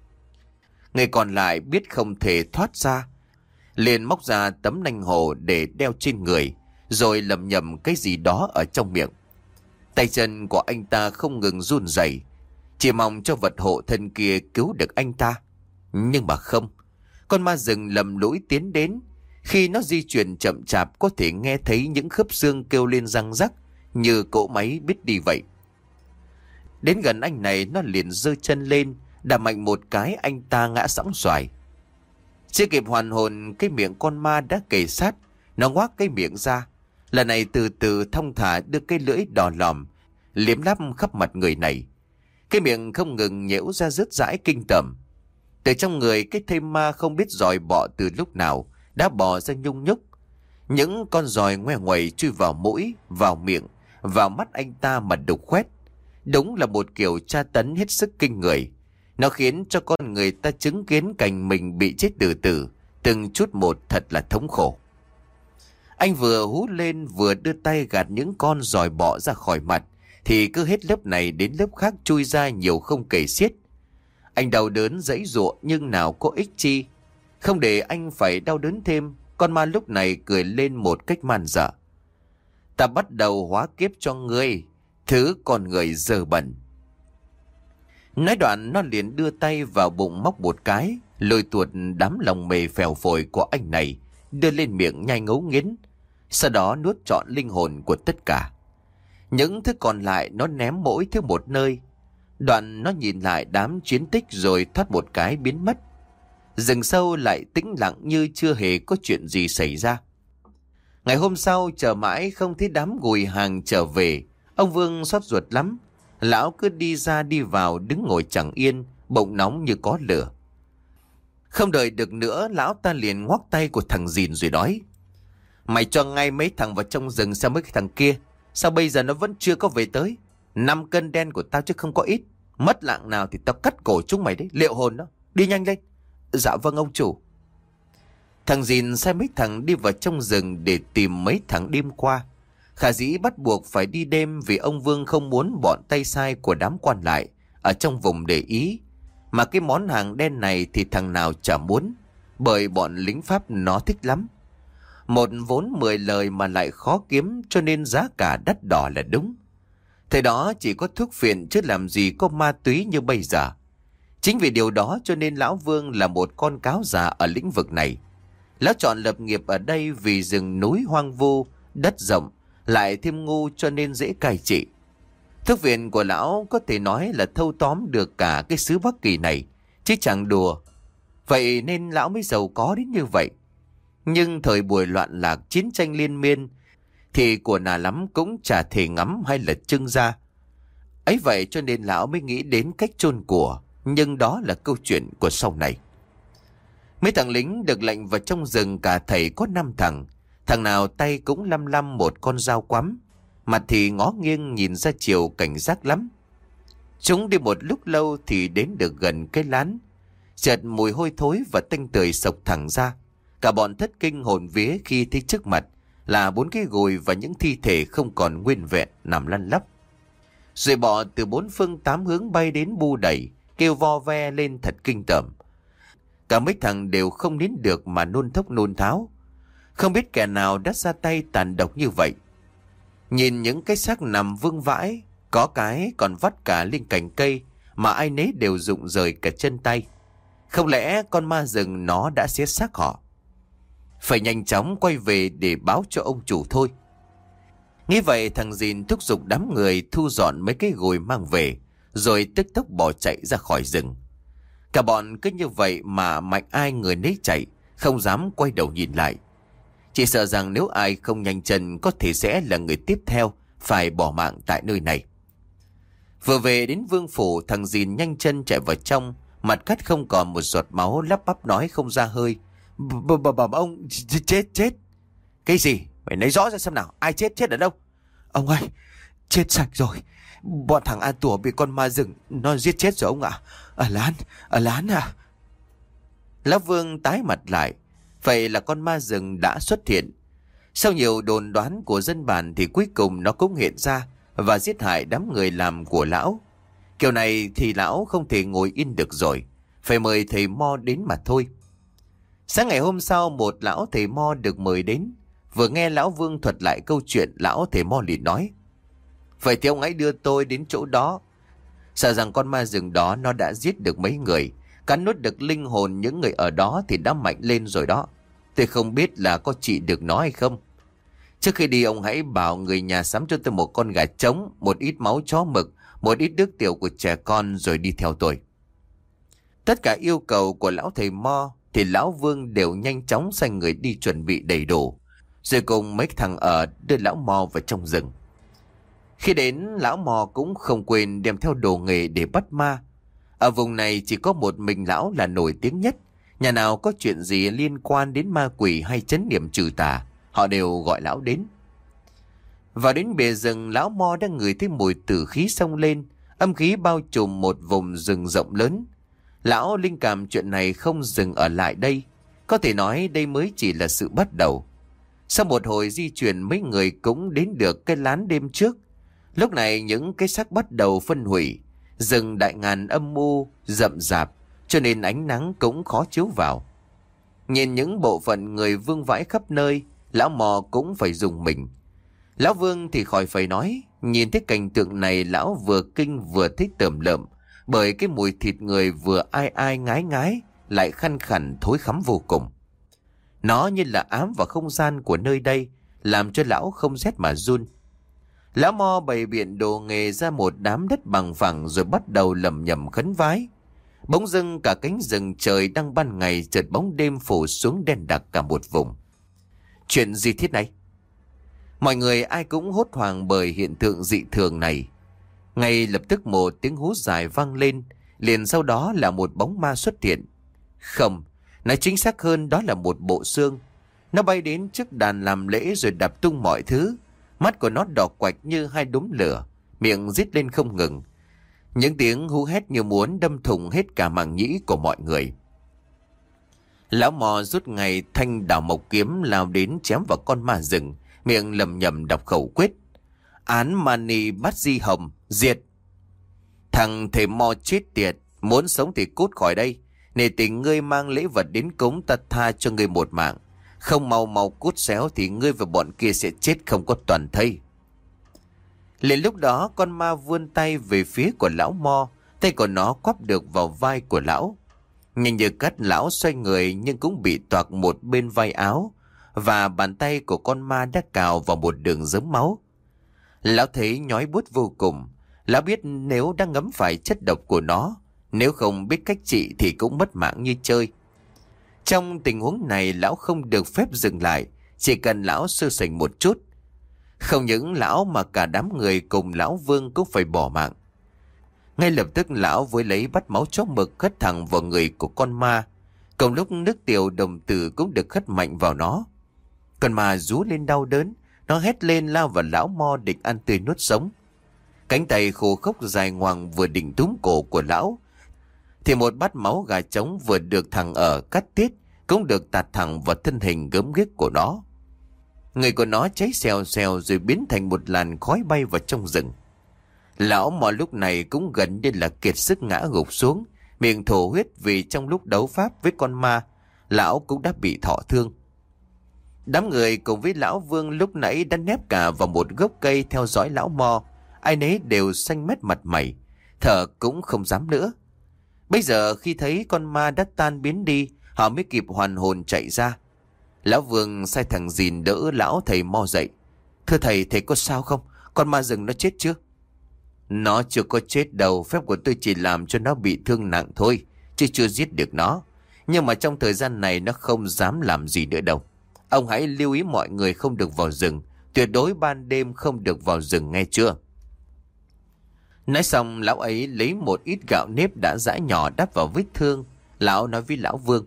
A: Người còn lại biết không thể thoát ra, liền móc ra tấm nanh hồ để đeo trên người, rồi lẩm nhẩm cái gì đó ở trong miệng. Tay chân của anh ta không ngừng run rẩy, chỉ mong cho vật hộ thân kia cứu được anh ta. Nhưng mà không, con ma rừng lầm lũi tiến đến. Khi nó di chuyển chậm chạp, có thể nghe thấy những khớp xương kêu lên răng rắc, như cỗ máy biết đi vậy. Đến gần anh này, nó liền giơ chân lên, đạp mạnh một cái, anh ta ngã sóng xoài. Chưa kịp hoàn hồn, cái miệng con ma đã kề sát, nó ngoác cái miệng ra. Lần này từ từ thong thả đưa cái lưỡi đỏ lòm liếm láp khắp mặt người này. Cái miệng không ngừng nhễu ra rứt rãi kinh tởm. Từ trong người cái thây ma không biết giòi bọ từ lúc nào đã bò ra nhung nhúc. Những con giòi ngoe ngoẩy chui vào mũi, vào miệng, vào mắt anh ta mà đục khoét. Đúng là một kiểu tra tấn hết sức kinh người. Nó khiến cho con người ta chứng kiến cảnh mình bị chết từ từ, từng chút một, thật là thống khổ. Anh vừa hú lên vừa đưa tay gạt những con giòi bọ ra khỏi mặt, thì cứ hết lớp này đến lớp khác chui ra nhiều không kể xiết. Anh đau đớn giãy giụa nhưng nào có ích chi. Không để anh phải đau đớn thêm, con ma lúc này cười lên một cách man dợ. Ta bắt đầu hóa kiếp cho ngươi, thứ con người dơ bẩn. Nói đoạn nó liền đưa tay vào bụng móc một cái, lôi tuột đám lòng mề phèo phổi của anh này, đưa lên miệng nhai ngấu nghiến. Sau đó nuốt trọn linh hồn của tất cả. Những thứ còn lại nó ném mỗi thứ một nơi. Đoạn nó nhìn lại đám chiến tích rồi thoát một cái biến mất. Rừng sâu lại tĩnh lặng như chưa hề có chuyện gì xảy ra. Ngày hôm sau chờ mãi không thấy đám gùi hàng trở về. Ông Vương xót ruột lắm. Lão cứ đi ra đi vào đứng ngồi chẳng yên, bụng nóng như có lửa. Không đợi được nữa, lão ta liền ngoắc tay của thằng Dìn rồi nói: Mày cho ngay mấy thằng vào trong rừng xem mấy cái thằng kia. Sao bây giờ nó vẫn chưa có về tới? Năm cân đen của tao chứ không có ít. Mất lạng nào thì tao cắt cổ chúng mày đấy, liệu hồn đó. Đi nhanh lên. Dạ vâng ông chủ. Thằng Dìn sai mấy thằng đi vào trong rừng để tìm mấy thằng đêm qua. Khả dĩ bắt buộc phải đi đêm vì ông Vương không muốn bọn tay sai của đám quan lại ở trong vùng để ý. Mà cái món hàng đen này thì thằng nào chả muốn, bởi bọn lính Pháp nó thích lắm. Một vốn mười lời mà lại khó kiếm, cho nên giá cả đắt đỏ là đúng. Thời đó chỉ có thuốc phiện chứ làm gì có ma túy như bây giờ. Chính vì điều đó cho nên Lão Vương là một con cáo già ở lĩnh vực này. Lão chọn lập nghiệp ở đây vì rừng núi hoang vu, đất rộng, lại thêm ngu cho nên dễ cai trị. Thuốc viện của lão có thể nói là thâu tóm được cả cái xứ Bắc Kỳ này, chứ chẳng đùa. Vậy nên lão mới giàu có đến như vậy. Nhưng thời buổi loạn lạc chiến tranh liên miên thì của nà lắm cũng chả thể ngắm hay là trưng ra. Ấy vậy cho nên lão mới nghĩ đến cách chôn của, nhưng đó là câu chuyện của sau này. Mấy thằng lính được lệnh vào trong rừng cả thầy có năm thằng. Thằng nào tay cũng lăm lăm một con dao quắm, mặt thì ngó nghiêng nhìn ra chiều cảnh giác lắm. Chúng đi một lúc lâu thì đến được gần cái lán. Chợt mùi hôi thối và tanh tưởi sộc thẳng ra. Cả bọn thất kinh hồn vía khi thấy trước mặt là bốn cái gùi và những thi thể không còn nguyên vẹn nằm lăn lóc. Rồi bọ từ bốn phương tám hướng bay đến bu đẩy, kêu vo ve lên thật kinh tởm. Cả mấy thằng đều không nín được mà nôn thốc nôn tháo. Không biết kẻ nào đã ra tay tàn độc như vậy. Nhìn những cái xác nằm vương vãi, có cái còn vắt cả lên cành cây mà ai nấy đều rụng rời cả chân tay. Không lẽ con ma rừng nó đã xé xác họ? Phải nhanh chóng quay về để báo cho ông chủ thôi. Nghĩ vậy thằng Dìn thúc giục đám người thu dọn mấy cái gùi mang về, rồi tức tốc bỏ chạy ra khỏi rừng. Cả bọn cứ như vậy mà mạnh ai người nấy chạy, không dám quay đầu nhìn lại. Chỉ sợ rằng nếu ai không nhanh chân có thể sẽ là người tiếp theo phải bỏ mạng tại nơi này. Vừa về đến vương phủ, thằng Dìn nhanh chân chạy vào trong, mặt cắt không còn một giọt máu, lắp bắp nói không ra hơi. Bẩm ông, chết chết. Cái gì? Mày nói rõ ra xem nào, ai chết chết ở đâu? Ông ơi, chết sạch rồi. Bọn thằng A Tủa bị con ma rừng nó giết chết rồi ông ạ. Ở lán, ở lán à? Lão Vương tái mặt lại. Vậy là con ma rừng đã xuất hiện. Sau nhiều đồn đoán của dân bản thì cuối cùng nó cũng hiện ra và giết hại đám người làm của lão. Kiểu này thì lão không thể ngồi yên được rồi, phải mời thầy Mo đến mà thôi. Sáng ngày hôm sau, một lão thầy Mo được mời đến. Vừa nghe lão Vương thuật lại câu chuyện, lão thầy Mo liền nói: vậy thì ông ấy đưa tôi đến chỗ đó. Sợ rằng con ma rừng đó nó đã giết được mấy người, cắn nuốt được linh hồn những người ở đó thì đã mạnh lên rồi đó. Tôi không biết là có trị được nó hay không. Trước khi đi ông hãy bảo người nhà sắm cho tôi một con gà trống, một ít máu chó mực, một ít nước tiểu của trẻ con rồi đi theo tôi. Tất cả yêu cầu của lão thầy Mo thì lão Vương đều nhanh chóng sai người đi chuẩn bị đầy đủ, rồi cùng mấy thằng ở đưa lão Mo vào trong rừng. Khi đến, lão Mo cũng không quên đem theo đồ nghề để bắt ma. Ở vùng này chỉ có một mình lão là nổi tiếng nhất. Nhà nào có chuyện gì liên quan đến ma quỷ hay trấn niệm trừ tà, họ đều gọi lão đến. Vào đến bìa rừng, lão Mo đã ngửi thấy mùi tử khí xông lên, âm khí bao trùm một vùng rừng rộng lớn. Lão linh cảm chuyện này không dừng ở lại đây, có thể nói đây mới chỉ là sự bắt đầu. Sau một hồi di chuyển, mấy người cũng đến được cái lán đêm trước. Lúc này những cái xác bắt đầu phân hủy, rừng đại ngàn âm u, rậm rạp, cho nên ánh nắng cũng khó chiếu vào. Nhìn những bộ phận người vương vãi khắp nơi, lão Mò cũng phải dùng mình. Lão Vương thì khỏi phải nói, nhìn thấy cảnh tượng này lão vừa kinh vừa thích tởm lợm, bởi cái mùi thịt người vừa ai ai ngái ngái, lại khăn khẳn thối khắm vô cùng. Nó như là ám vào không gian của nơi đây, làm cho lão không rét mà run. Lão Mo bày biện đồ nghề ra một đám đất bằng phẳng rồi bắt đầu lầm nhầm khấn vái. Bỗng dưng cả cánh rừng trời đang ban ngày chợt bóng đêm phủ xuống đen đặc cả một vùng. Chuyện gì thế này? Mọi người ai cũng hốt hoảng bởi hiện tượng dị thường này. Ngay lập tức một tiếng hú dài vang lên, liền sau đó là một bóng ma xuất hiện. Không, nói chính xác hơn đó là một bộ xương. Nó bay đến trước đàn làm lễ rồi đập tung mọi thứ. Mắt của nó đỏ quạch như hai đốm lửa, miệng rít lên không ngừng. Những tiếng hú hét như muốn đâm thủng hết cả màng nhĩ của mọi người. Lão Mò rút ngay thanh đào mộc kiếm lao đến chém vào con ma rừng, miệng lầm nhầm đọc khẩu quyết. Án Mani Bắt Di Hồng, diệt. Thằng thầy mo chết tiệt, muốn sống thì cút khỏi đây. Nể tình ngươi mang lễ vật đến cúng, ta tha cho ngươi một mạng. Không mau mau cút xéo thì ngươi và bọn kia sẽ chết không có toàn thây. Liền lúc đó con ma vươn tay về phía của lão Mo, tay của nó quắp được vào vai của lão. Nhanh như cắt lão xoay người nhưng cũng bị toạc một bên vai áo, và bàn tay của con ma đã cào vào một đường dớm máu. Lão thấy nhói buốt vô cùng. Lão biết nếu đang ngấm phải chất độc của nó, nếu không biết cách trị thì cũng mất mạng như chơi. Trong tình huống này lão không được phép dừng lại, chỉ cần lão sơ sẩy một chút. Không những lão mà cả đám người cùng lão Vương cũng phải bỏ mạng. Ngay lập tức lão với lấy bát máu chó mực hất thẳng vào người của con ma. Cùng lúc nước tiểu đồng tử cũng được hất mạnh vào nó. Con ma rú lên đau đớn, nó hét lên lao vào lão Mo định ăn tươi nuốt sống. Cánh tay khô khốc dài ngoằng vừa định túm cổ của lão, thì một bát máu gà trống vừa được thằng ở cắt tiết cũng được tạt thẳng vào thân hình gớm ghiếc của nó. Người của nó cháy xèo xèo rồi biến thành một làn khói bay vào trong rừng. Lão Mo lúc này cũng gần như là kiệt sức ngã gục xuống, miệng thổ huyết vì trong lúc đấu pháp với con ma, lão cũng đã bị thọ thương. Đám người cùng với lão Vương lúc nãy đã nép cả vào một gốc cây theo dõi lão Mo, ai nấy đều xanh mét mặt mày, thở cũng không dám nữa. Bây giờ khi thấy con ma đã tan biến đi, họ mới kịp hoàn hồn chạy ra. Lão Vương sai thằng Dìn đỡ lão thầy Mo dậy. Thưa thầy, thầy có sao không? Con ma rừng nó chết chưa? Nó chưa có chết đâu, phép của tôi chỉ làm cho nó bị thương nặng thôi, chứ chưa giết được nó. Nhưng mà trong thời gian này nó không dám làm gì nữa đâu. Ông hãy lưu ý mọi người không được vào rừng, tuyệt đối ban đêm không được vào rừng nghe chưa? Nói xong lão ấy lấy một ít gạo nếp đã giã nhỏ đắp vào vết thương. Lão nói với lão Vương: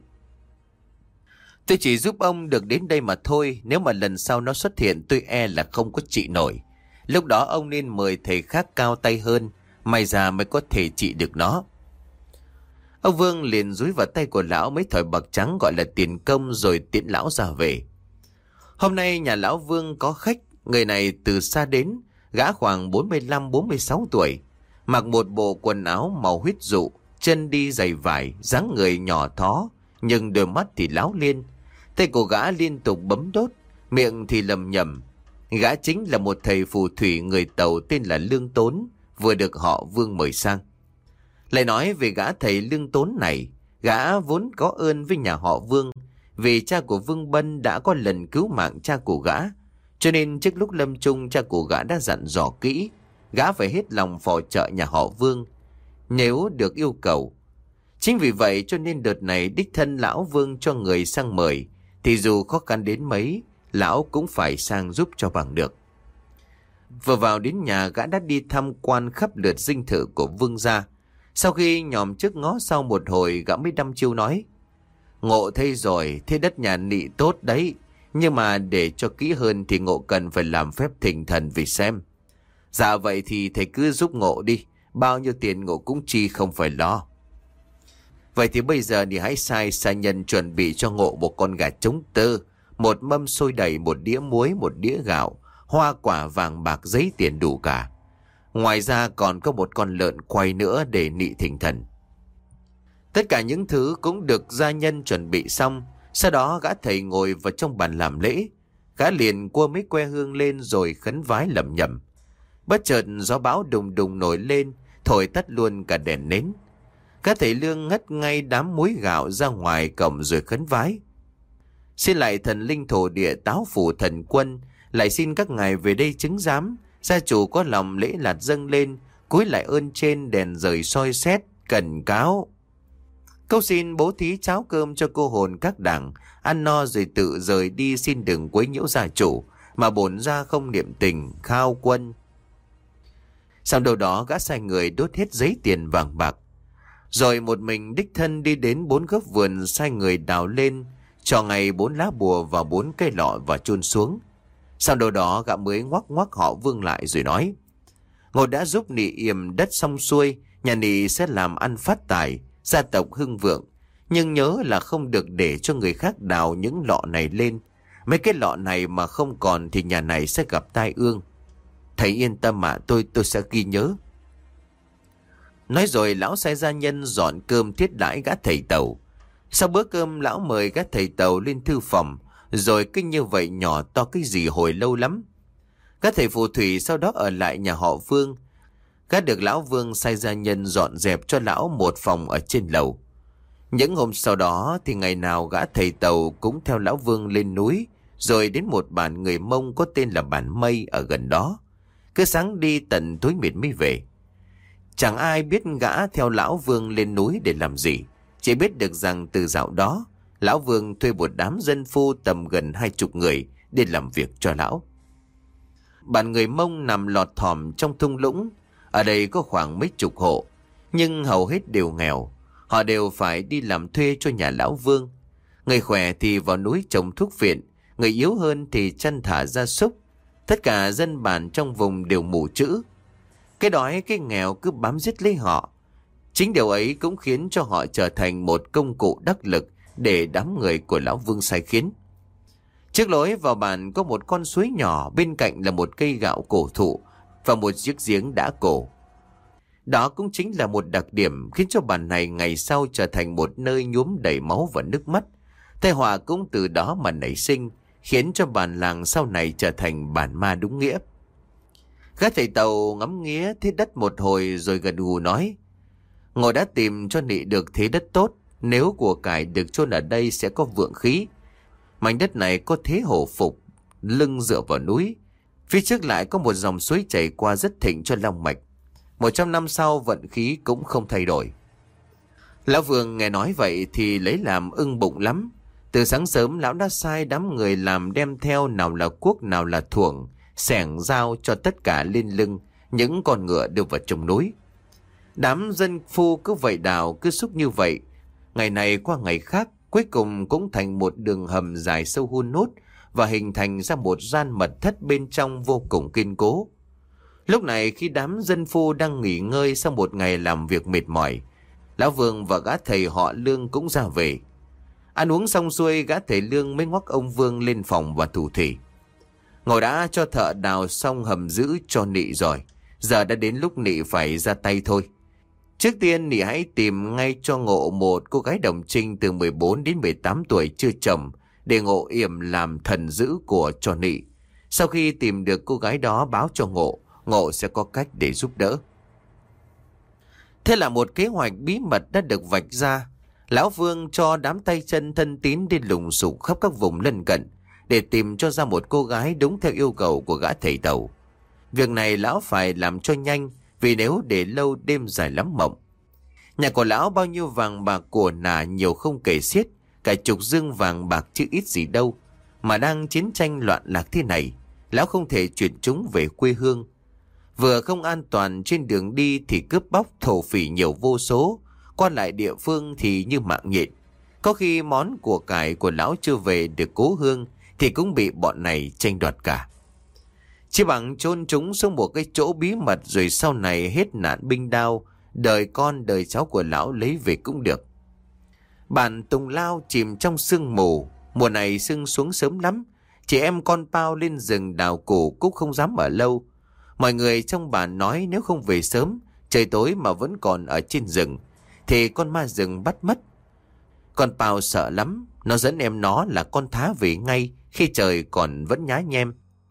A: Tôi chỉ giúp ông được đến đây mà thôi, nếu mà lần sau nó xuất hiện tôi e là không có trị nổi. Lúc đó ông nên mời thầy khác cao tay hơn, may ra mới có thể trị được nó. Ông Vương liền dúi vào tay của lão mấy thỏi bạc trắng gọi là tiền công rồi tiễn lão ra về. Hôm nay nhà lão Vương có khách, người này từ xa đến, gã khoảng bốn mươi lăm bốn mươi sáu tuổi, mặc một bộ quần áo màu huyết dụ, chân đi giày vải, dáng người nhỏ thó, nhưng đôi mắt thì láo liên. Tay của gã liên tục bấm đốt, miệng thì lầm nhầm. Gã chính là một thầy phù thủy người Tàu tên là Lương Tốn, vừa được họ Vương mời sang. Lại nói về gã thầy Lương Tốn này, gã vốn có ơn với nhà họ Vương, vì cha của Vương Bân đã có lần cứu mạng cha của gã, cho nên trước lúc lâm chung cha của gã đã dặn dò kỹ, gã phải hết lòng phò trợ nhà họ Vương nếu được yêu cầu. Chính vì vậy cho nên đợt này đích thân lão Vương cho người sang mời, thì dù khó khăn đến mấy, lão cũng phải sang giúp cho bằng được. Vừa vào đến nhà, gã đã đi tham quan khắp lượt dinh thự của Vương gia. Sau khi nhòm trước ngó sau một hồi, gã mới đăm chiêu nói: Ngộ thấy rồi, thế đất nhà nị tốt đấy, nhưng mà để cho kỹ hơn thì Ngộ cần phải làm phép thỉnh thần vì xem. Dạ vậy thì thầy cứ giúp Ngộ đi, bao nhiêu tiền Ngộ cũng chi không phải lo. Vậy thì bây giờ thì hãy sai sai nhân chuẩn bị cho Ngộ một con gà trống tơ, một mâm xôi đầy, một đĩa muối, một đĩa gạo, hoa quả vàng bạc giấy tiền đủ cả. Ngoài ra còn có một con lợn quay nữa để nị thỉnh thần. Tất cả những thứ cũng được gia nhân chuẩn bị xong. Sau đó gã thầy ngồi vào trong bàn làm lễ. Gã liền cua mấy que hương lên rồi khấn vái lẩm nhẩm. Bất chợt gió bão đùng đùng nổi lên, thổi tắt luôn cả đèn nến. Gã thầy Lương ngất ngay đám muối gạo ra ngoài cổng rồi khấn vái: Xin lại thần linh thổ địa táo phủ thần quân, lại xin các ngài về đây chứng giám. Gia chủ có lòng lễ lạt dâng lên, cúi lại ơn trên đèn rời soi xét, cẩn cáo. Câu xin bố thí cháo cơm cho cô hồn các đảng, ăn no rồi tự rời đi, xin đừng quấy nhiễu gia chủ, mà bổn gia không niệm tình, khao quân. Sau đầu đó gã sai người đốt hết giấy tiền vàng bạc, rồi một mình đích thân đi đến bốn gốc vườn, sai người đào lên, cho ngày bốn lá bùa vào bốn cây lọ và chôn xuống. Sau đầu đó gã mới ngoắc ngoắc họ Vương lại rồi nói: Ngộ đã giúp nị yểm đất xong xuôi, nhà nị sẽ làm ăn phát tài, gia tộc hưng vượng. Nhưng nhớ là không được để cho người khác đào những lọ này lên, Mấy cái lọ này mà không còn thì nhà này sẽ gặp tai ương. Thầy yên tâm ạ, tôi tôi sẽ ghi nhớ. Nói rồi lão sai gia nhân dọn cơm thiết đãi gã thầy tàu. Sau bữa cơm lão mời gã thầy tàu lên thư phòng. Rồi cứ như vậy nhỏ to cái gì hồi lâu lắm. Gã thầy phù thủy sau đó ở lại nhà họ Vương. Gã được lão Vương sai gia nhân dọn dẹp cho lão một phòng ở trên lầu. Những hôm sau đó thì ngày nào gã thầy tàu cũng theo lão Vương lên núi. Rồi đến một bản người Mông có tên là bản Mây ở gần đó. Cứ sáng đi tận tối mịt mới về. Chẳng ai biết gã theo lão Vương lên núi để làm gì. Chỉ biết được rằng từ dạo đó lão Vương thuê một đám dân phu tầm gần hai chục người để làm việc cho lão. Bản người Mông nằm lọt thỏm trong thung lũng. Ở đây có khoảng mấy chục hộ, nhưng hầu hết đều nghèo. Họ đều phải đi làm thuê cho nhà lão Vương. Người khỏe thì vào núi trồng thuốc viện, người yếu hơn thì chăn thả gia súc. Tất cả dân bản trong vùng đều mù chữ. Cái đói cái nghèo cứ bám giết lấy họ. Chính điều ấy cũng khiến cho họ trở thành một công cụ đắc lực để đám người của lão Vương sai khiến. Trước lối vào bản có một con suối nhỏ, bên cạnh là một cây gạo cổ thụ và một chiếc giếng đã cổ. Đó cũng chính là một đặc điểm khiến cho bản này ngày sau trở thành một nơi nhuốm đầy máu và nước mắt. Tai họa cũng từ đó mà nảy sinh, khiến cho bản làng sau này trở thành bản ma đúng nghĩa. Gã thầy tàu ngắm nghía thế đất một hồi rồi gật gù nói: Ngồi đã tìm cho nị được thế đất tốt. Nếu của cải được chôn ở đây sẽ có vượng khí. Mảnh đất này có thế hổ phục, lưng dựa vào núi. Phía trước lại có một dòng suối chảy qua rất thịnh cho long mạch. Một trăm năm sau vận khí cũng không thay đổi. Lão Vương nghe nói vậy thì lấy làm ưng bụng lắm. Từ sáng sớm lão đã sai đám người làm đem theo nào là cuốc nào là thuổng, xẻng dao cho tất cả lên lưng những con ngựa đưa vào trong núi. Đám dân phu cứ vậy đào cứ xúc như vậy, ngày này qua ngày khác, cuối cùng cũng thành một đường hầm dài sâu hun hút và hình thành ra một gian mật thất bên trong vô cùng kiên cố. Lúc này khi đám dân phu đang nghỉ ngơi sau một ngày làm việc mệt mỏi, lão Vương và gã thầy họ Lương cũng ra về. Ăn uống xong xuôi, gã thầy Lương mới ngoắc ông Vương lên phòng và thủ thỉ: Ngồi đã cho thợ đào xong hầm giữ cho nị rồi, giờ đã đến lúc nị phải ra tay thôi. Trước tiên nị hãy tìm ngay cho Ngộ một cô gái đồng trinh từ mười bốn đến mười tám tuổi chưa chồng, để Ngộ yểm làm thần giữ của cho nị. Sau khi tìm được cô gái đó báo cho Ngộ, Ngộ sẽ có cách để giúp đỡ. Thế là một kế hoạch bí mật đã được vạch ra. Lão Vương cho đám tay chân thân tín đi lùng sục khắp các vùng lân cận để tìm cho ra một cô gái đúng theo yêu cầu của gã thầy tàu. Việc này lão phải làm cho nhanh, vì nếu để lâu đêm dài lắm mộng. Nhà của lão bao nhiêu vàng bạc của nà nhiều không kể xiết, cả chục dương vàng bạc chứ ít gì đâu. Mà đang chiến tranh loạn lạc thế này, lão không thể chuyển chúng về quê hương. Vừa không an toàn trên đường đi thì cướp bóc thổ phỉ nhiều vô số, qua lại địa phương thì như mạng nhện. Có khi món của cải của lão chưa về được cố hương thì cũng bị bọn này tranh đoạt cả. Chỉ bằng chôn chúng xuống một cái chỗ bí mật rồi sau này hết nạn binh đao, đời con đời cháu của lão lấy về cũng được. Bản Tùng Lao chìm trong sương mù, mùa này sương xuống sớm lắm, chị em con Pao lên rừng đào củ cũng không dám ở lâu. Mọi người trong bản nói nếu không về sớm, trời tối mà vẫn còn ở trên rừng, thì con ma rừng bắt mất. Con Pao sợ lắm, nó dẫn em nó là con thá về ngay khi trời còn vẫn nhá nhem.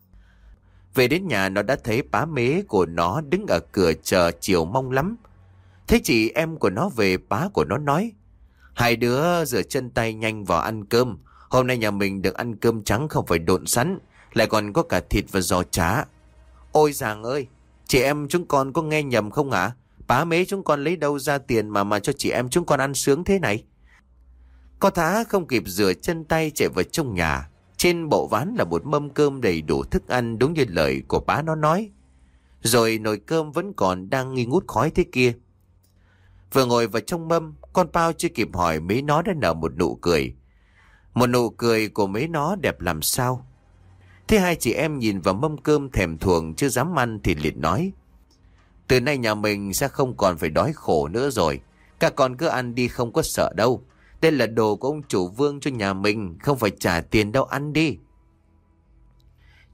A: Về đến nhà nó đã thấy bá mế của nó đứng ở cửa chờ chiều mong lắm. Thấy chị em của nó về, bá của nó nói: Hai đứa rửa chân tay nhanh vào ăn cơm. Hôm nay nhà mình được ăn cơm trắng không phải độn sắn, lại còn có cả thịt và giò chả. Ôi giàng ơi, chị em chúng con có nghe nhầm không hả? Bá mế chúng con lấy đâu ra tiền mà mà cho chị em chúng con ăn sướng thế này? Con thá không kịp rửa chân tay chạy vào trong nhà. Trên bộ ván là một mâm cơm đầy đủ thức ăn đúng như lời của bá nó nói. Rồi nồi cơm vẫn còn đang nghi ngút khói thế kia. Vừa ngồi vào trong mâm, con Pao chưa kịp hỏi mấy nó đã nở một nụ cười. Một nụ cười của mấy nó đẹp làm sao. Thế hai chị em nhìn vào mâm cơm thèm thuồng chưa dám ăn thì liền nói: Từ nay nhà mình sẽ không còn phải đói khổ nữa rồi. Các con cứ ăn đi, không có sợ đâu. Đây là đồ của ông chủ Vương cho nhà mình, không phải trả tiền đâu, ăn đi.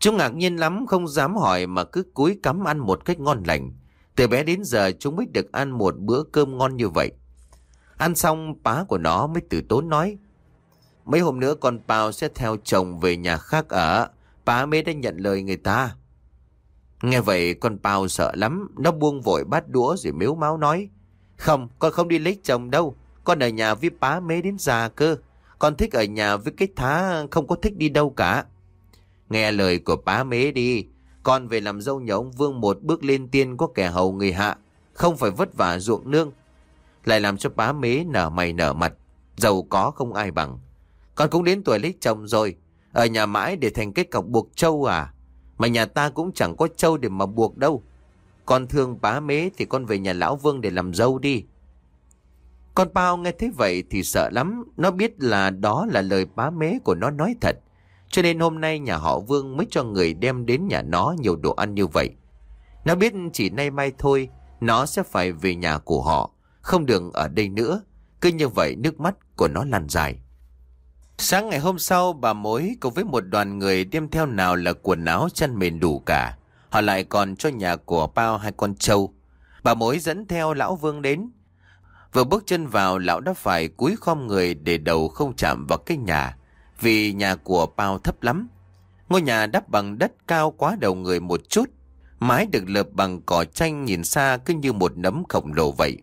A: Chúng ngạc nhiên lắm, không dám hỏi mà cứ cúi cắm ăn một cách ngon lành. Từ bé đến giờ chúng mới được ăn một bữa cơm ngon như vậy. Ăn xong, bá của nó mới từ tốn nói: mấy hôm nữa con Pao sẽ theo chồng về nhà khác ở. Bá mới đã nhận lời người ta. Nghe vậy con Pao sợ lắm. Nó buông vội bát đũa rồi mếu máo nói: không, con không đi lấy chồng đâu. Con ở nhà với bá mế đến già cơ. Con thích ở nhà với cái Thá, không có thích đi đâu cả. Nghe lời của bá mế đi. Con về làm dâu nhà ông Vương một bước lên tiên có kẻ hầu người hạ, không phải vất vả ruộng nương. Lại làm cho bá mế nở mày nở mặt. Giàu có không ai bằng. Con cũng đến tuổi lấy chồng rồi. Ở nhà mãi để thành cái cọc buộc trâu à? Mà nhà ta cũng chẳng có trâu để mà buộc đâu. Con thương bá mế thì con về nhà lão Vương để làm dâu đi. Con Pao nghe thế vậy thì sợ lắm. Nó biết là đó là lời bá mế của nó nói thật. Cho nên hôm nay nhà họ Vương mới cho người đem đến nhà nó nhiều đồ ăn như vậy. Nó biết chỉ nay mai thôi nó sẽ phải về nhà của họ, không được ở đây nữa. Cứ như vậy nước mắt của nó lăn dài. Sáng ngày hôm sau, bà mối cùng với một đoàn người đem theo nào là quần áo chăn mền đủ cả. Họ lại còn cho nhà của Pao hai con trâu. Bà mối dẫn theo lão Vương đến. Vừa bước chân vào, lão đã phải cúi khom người để đầu không chạm vào cái nhà, vì nhà của Pao thấp lắm. Ngôi nhà đắp bằng đất cao quá đầu người một chút. Mái được lợp bằng cỏ tranh, nhìn xa cứ như một nấm khổng lồ vậy.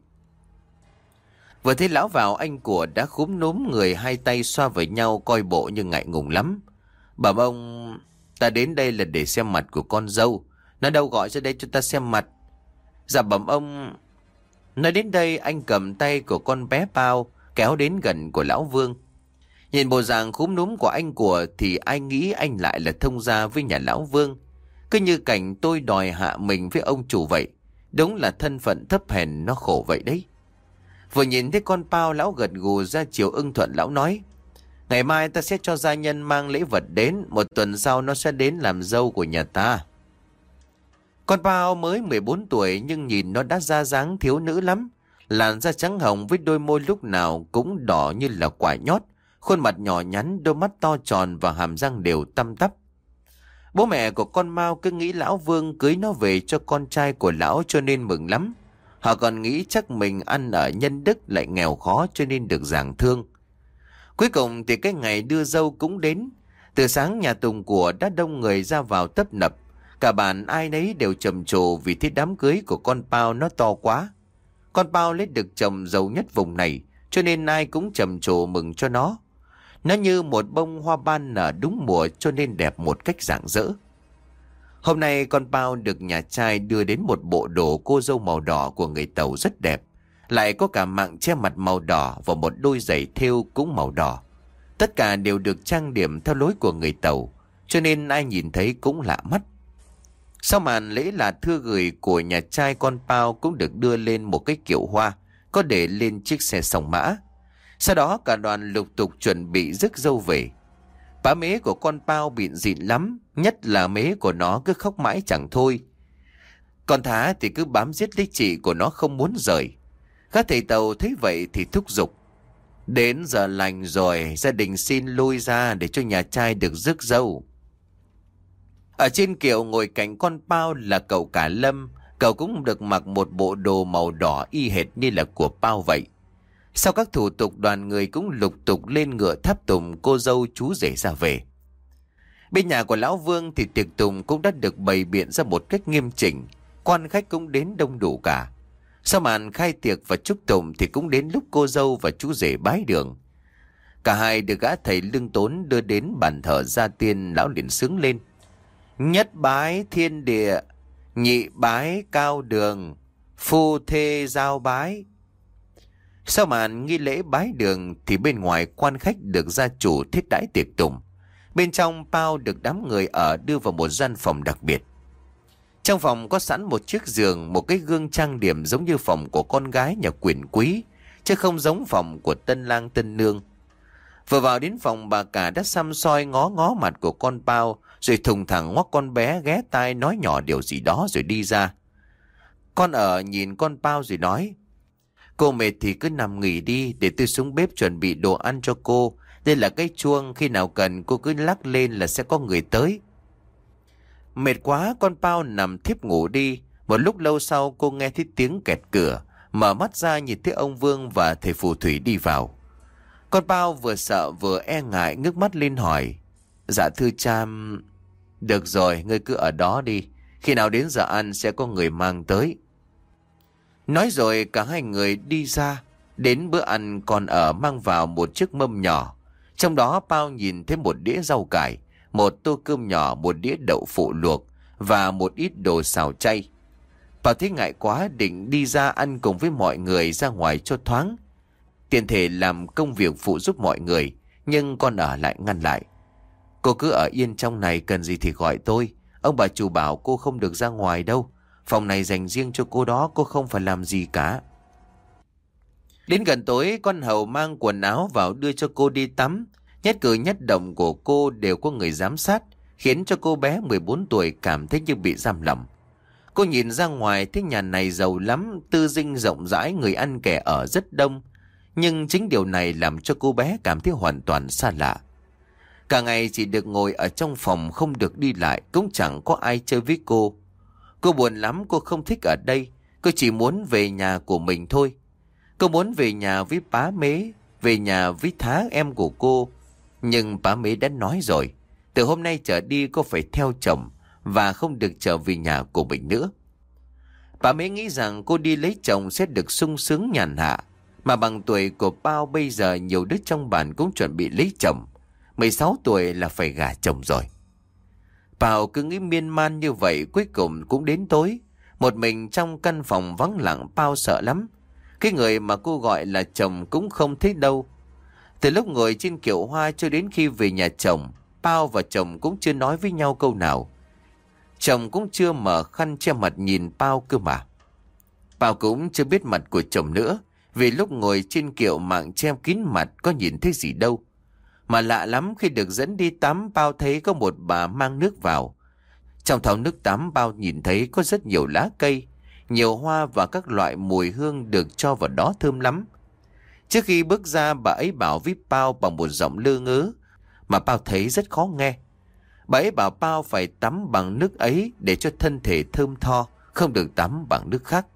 A: Vừa thấy lão vào, anh của đã khúm núm người, hai tay xoa vào nhau coi bộ như ngại ngùng lắm. Bảo ông: ta đến đây là để xem mặt của con dâu. Nó đâu gọi ra đây cho ta xem mặt. Dạ bẩm ông. Nói đến đây, anh cầm tay của con bé Pao kéo đến gần của lão Vương. Nhìn bộ dạng khúm núm của anh của thì ai nghĩ anh lại là thông gia với nhà lão Vương. Cứ như cảnh tôi đòi hạ mình với ông chủ vậy. Đúng là thân phận thấp hèn nó khổ vậy đấy. Vừa nhìn thấy con Pao, lão gật gù ra chiều ưng thuận. Lão nói: ngày mai ta sẽ cho gia nhân mang lễ vật đến. Một tuần sau nó sẽ đến làm dâu của nhà ta. Con Pao mới mười bốn tuổi nhưng nhìn nó đã ra dáng thiếu nữ lắm. Làn da trắng hồng với đôi môi lúc nào cũng đỏ như là quả nhót. Khuôn mặt nhỏ nhắn, đôi mắt to tròn và hàm răng đều tăm tắp. Bố mẹ của con Mao cứ nghĩ lão Vương cưới nó về cho con trai của lão cho nên mừng lắm. Họ còn nghĩ chắc mình ăn ở nhân đức lại nghèo khó cho nên được giảng thương. Cuối cùng thì cái ngày đưa dâu cũng đến. Từ sáng nhà Tùng của đã đông người ra vào tấp nập. Cả bàn ai nấy đều trầm trồ vì thấy đám cưới của con Pao nó to quá. Con Pao lấy được chồng giàu nhất vùng này, cho nên ai cũng trầm trồ mừng cho nó. Nó như một bông hoa ban nở đúng mùa cho nên đẹp một cách rạng rỡ. Hôm nay con Pao được nhà trai đưa đến một bộ đồ cô dâu màu đỏ của người Tàu rất đẹp. Lại có cả mạng che mặt màu đỏ và một đôi giày thêu cũng màu đỏ. Tất cả đều được trang điểm theo lối của người Tàu, cho nên ai nhìn thấy cũng lạ mắt. Sau màn lễ là thư gửi của nhà trai, con Pao cũng được đưa lên một cái kiệu hoa, có để lên chiếc xe sòng mã. Sau đó cả đoàn lục tục chuẩn bị rước dâu về. Bá mế của con Pao bịn dịn lắm, nhất là mế của nó cứ khóc mãi chẳng thôi. Con Thá thì cứ bám giết lấy chị của nó không muốn rời. Các thầy Tàu thấy vậy thì thúc giục: đến giờ lành rồi, gia đình xin lui ra để cho nhà trai được rước dâu. Ở trên kiệu ngồi cạnh con Pao là cậu cả Lâm. Cậu cũng được mặc một bộ đồ màu đỏ y hệt như là của Pao vậy. Sau các thủ tục, đoàn người cũng lục tục lên ngựa tháp tùng cô dâu chú rể ra về. Bên nhà của lão Vương thì tiệc tùng cũng đã được bày biện ra một cách nghiêm chỉnh. Quan khách cũng đến đông đủ cả. Sau màn khai tiệc và chúc tụng thì cũng đến lúc cô dâu và chú rể bái đường. Cả hai được gã thầy lương tốn đưa đến bàn thờ gia tiên. Lão liền sướng lên: nhất bái thiên địa, nhị bái cao đường, phu thê giao bái. Sau màn nghi lễ bái đường thì bên ngoài quan khách được gia chủ thiết đãi tiệc tùng. Bên trong Pao được đám người ở đưa vào một gian phòng đặc biệt. Trong phòng có sẵn một chiếc giường, một cái gương trang điểm giống như phòng của con gái nhà quyền quý, chứ không giống phòng của tân lang tân nương. Vừa vào đến phòng, bà cả đã săm soi ngó ngó mặt của con Pao, rồi thùng thẳng ngoắc con bé ghé tai nói nhỏ điều gì đó rồi đi ra. Con ở nhìn con Pao rồi nói: cô mệt thì cứ nằm nghỉ đi, để tôi xuống bếp chuẩn bị đồ ăn cho cô. Đây là cái chuông, khi nào cần cô cứ lắc lên là sẽ có người tới. Mệt quá con Pao nằm thiếp ngủ đi. Một lúc lâu sau cô nghe thấy tiếng kẹt cửa. Mở mắt ra nhìn thấy ông Vương và thầy phù thủy đi vào. Con Pao vừa sợ vừa e ngại ngước mắt lên hỏi. Dạ thưa cha. Được rồi, ngươi cứ ở đó đi. Khi nào đến giờ ăn sẽ có người mang tới. Nói rồi cả hai người đi ra. Đến bữa ăn còn ở mang vào một chiếc mâm nhỏ. Trong đó Pao nhìn thấy một đĩa rau cải, một tô cơm nhỏ, một đĩa đậu phụ luộc và một ít đồ xào chay. Pao thấy ngại quá định đi ra ăn cùng với mọi người ra ngoài cho thoáng. Tiện thể làm công việc phụ giúp mọi người, nhưng con ở lại ngăn lại. Cô cứ ở yên trong này, cần gì thì gọi tôi. Ông bà chủ bảo cô không được ra ngoài đâu. Phòng này dành riêng cho cô đó, cô không phải làm gì cả. Đến gần tối, con hầu mang quần áo vào đưa cho cô đi tắm. Nhất cử nhất động của cô đều có người giám sát, khiến cho cô bé mười bốn tuổi cảm thấy như bị giam lỏng. Cô nhìn ra ngoài thấy nhà này giàu lắm, tư dinh rộng rãi, người ăn kẻ ở rất đông. Nhưng chính điều này làm cho cô bé cảm thấy hoàn toàn xa lạ. Cả ngày chỉ được ngồi ở trong phòng, không được đi lại, cũng chẳng có ai chơi với cô. Cô buồn lắm, cô không thích ở đây. Cô chỉ muốn về nhà của mình thôi. Cô muốn về nhà với Pá Mế, về nhà với Thá em của cô. Nhưng Pá Mế đã nói rồi, từ hôm nay trở đi cô phải theo chồng và không được trở về nhà của mình nữa. Pá Mế nghĩ rằng cô đi lấy chồng sẽ được sung sướng nhàn hạ. Mà bằng tuổi của Pao bây giờ nhiều đứa trong bản cũng chuẩn bị lấy chồng. mười sáu tuổi là phải gả chồng rồi. Pao cứ nghĩ miên man như vậy, cuối cùng cũng đến tối. Một mình trong căn phòng vắng lặng, Pao sợ lắm. Cái người mà cô gọi là chồng cũng không thấy đâu. Từ lúc ngồi trên kiệu hoa cho đến khi về nhà chồng, Pao và chồng cũng chưa nói với nhau câu nào. Chồng cũng chưa mở khăn che mặt nhìn Pao cơ mà. Pao cũng chưa biết mặt của chồng nữa, vì lúc ngồi trên kiệu mạng che kín mặt có nhìn thấy gì đâu. Mà lạ lắm, khi được dẫn đi tắm, Pao thấy có một bà mang nước vào. Trong thau nước tắm, Pao nhìn thấy có rất nhiều lá cây, nhiều hoa và các loại mùi hương được cho vào đó thơm lắm. Trước khi bước ra, bà ấy bảo với Pao bằng một giọng lơ ngớ mà Pao thấy rất khó nghe. Bà ấy bảo Pao phải tắm bằng nước ấy để cho thân thể thơm tho, không được tắm bằng nước khác.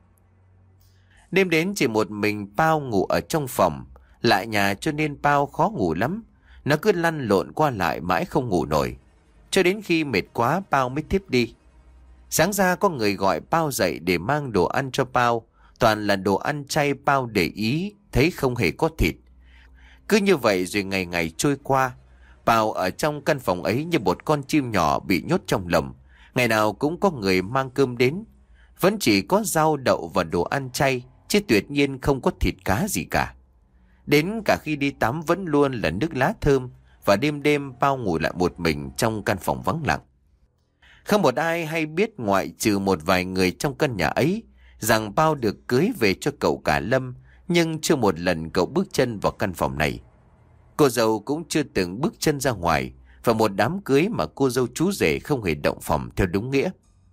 A: Đêm đến chỉ một mình Pao ngủ ở trong phòng. Lại nhà cho nên Pao khó ngủ lắm. Nó cứ lăn lộn qua lại mãi không ngủ nổi. Cho đến khi mệt quá, Pao mới thiếp đi. Sáng ra có người gọi Pao dậy để mang đồ ăn cho Pao. Toàn là đồ ăn chay. Pao để ý thấy không hề có thịt. Cứ như vậy rồi ngày ngày trôi qua. Pao ở trong căn phòng ấy như một con chim nhỏ bị nhốt trong lồng. Ngày nào cũng có người mang cơm đến. Vẫn chỉ có rau đậu và đồ ăn chay, chứ tuyệt nhiên không có thịt cá gì cả. Đến cả khi đi tắm vẫn luôn là nước lá thơm. Và đêm đêm Pao ngủ lại một mình trong căn phòng vắng lặng. Không một ai hay biết ngoại trừ một vài người trong căn nhà ấy rằng Pao được cưới về cho cậu cả Lâm. Nhưng chưa một lần cậu bước chân vào căn phòng này. Cô dâu cũng chưa từng bước chân ra ngoài. Và một đám cưới mà cô dâu chú rể không hề động phòng theo đúng nghĩa.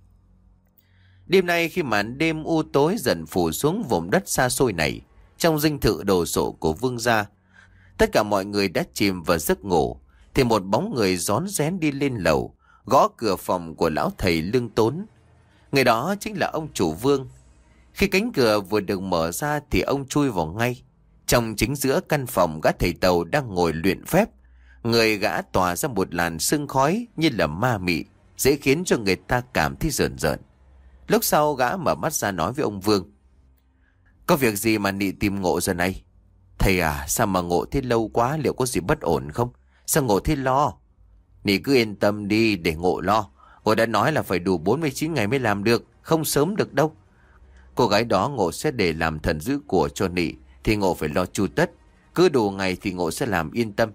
A: Đêm nay khi màn đêm u tối dần phủ xuống vùng đất xa xôi này, trong dinh thự đồ sộ của vương gia, tất cả mọi người đã chìm vào giấc ngủ, thì một bóng người rón rén đi lên lầu, gõ cửa phòng của lão thầy Lương Tốn. Người đó chính là ông chủ Vương. Khi cánh cửa vừa được mở ra thì ông chui vào ngay. Trong chính giữa căn phòng, gã thầy Tàu đang ngồi luyện phép. Người gã tỏa ra một làn sương khói như là ma mị, dễ khiến cho người ta cảm thấy rợn rợn. Lúc sau gã mở mắt ra nói với ông Vương: Có việc gì mà nị tìm Ngộ giờ này? Thầy à, sao mà Ngộ thế lâu quá, liệu có gì bất ổn không? Sao Ngộ thế lo? Nị cứ yên tâm đi, để Ngộ lo. Ngộ đã nói là phải đủ bốn mươi chín ngày mới làm được, không sớm được đâu. Cô gái đó Ngộ sẽ để làm thần giữ của cho nị, thì Ngộ phải lo chu tất. Cứ đủ ngày thì Ngộ sẽ làm, yên tâm.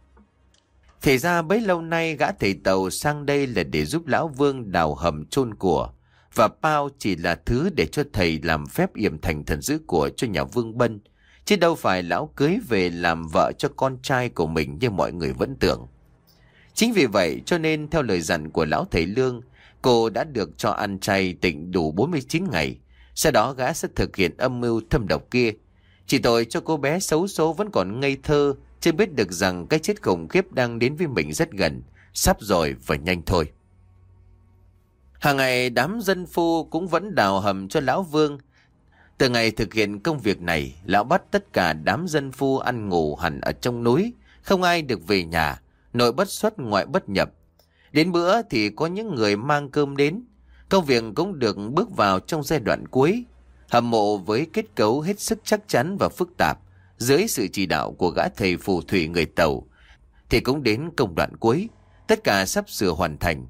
A: Thì ra bấy lâu nay gã thầy Tàu sang đây là để giúp lão Vương đào hầm chôn của. Và Pao chỉ là thứ để cho thầy làm phép yểm thành thần giữ của cho nhà Vương Bân, chứ đâu phải lão cưới về làm vợ cho con trai của mình như mọi người vẫn tưởng. Chính vì vậy cho nên theo lời dặn của lão thầy Lương, cô đã được cho ăn chay tịnh đủ bốn mươi chín ngày. Sau đó gã sẽ thực hiện âm mưu thâm độc kia. Chỉ tội cho cô bé xấu số vẫn còn ngây thơ, chưa biết được rằng cái chết khủng khiếp đang đến với mình rất gần, sắp rồi và nhanh thôi. Hàng ngày đám dân phu cũng vẫn đào hầm cho lão Vương. Từ ngày thực hiện công việc này, lão bắt tất cả đám dân phu ăn ngủ hẳn ở trong núi, không ai được về nhà, nội bất xuất ngoại bất nhập. Đến bữa thì có những người mang cơm đến. Công việc cũng được bước vào trong giai đoạn cuối. Hầm mộ với kết cấu hết sức chắc chắn và phức tạp, dưới sự chỉ đạo của gã thầy phù thủy người Tàu, thì cũng đến công đoạn cuối, tất cả sắp sửa hoàn thành.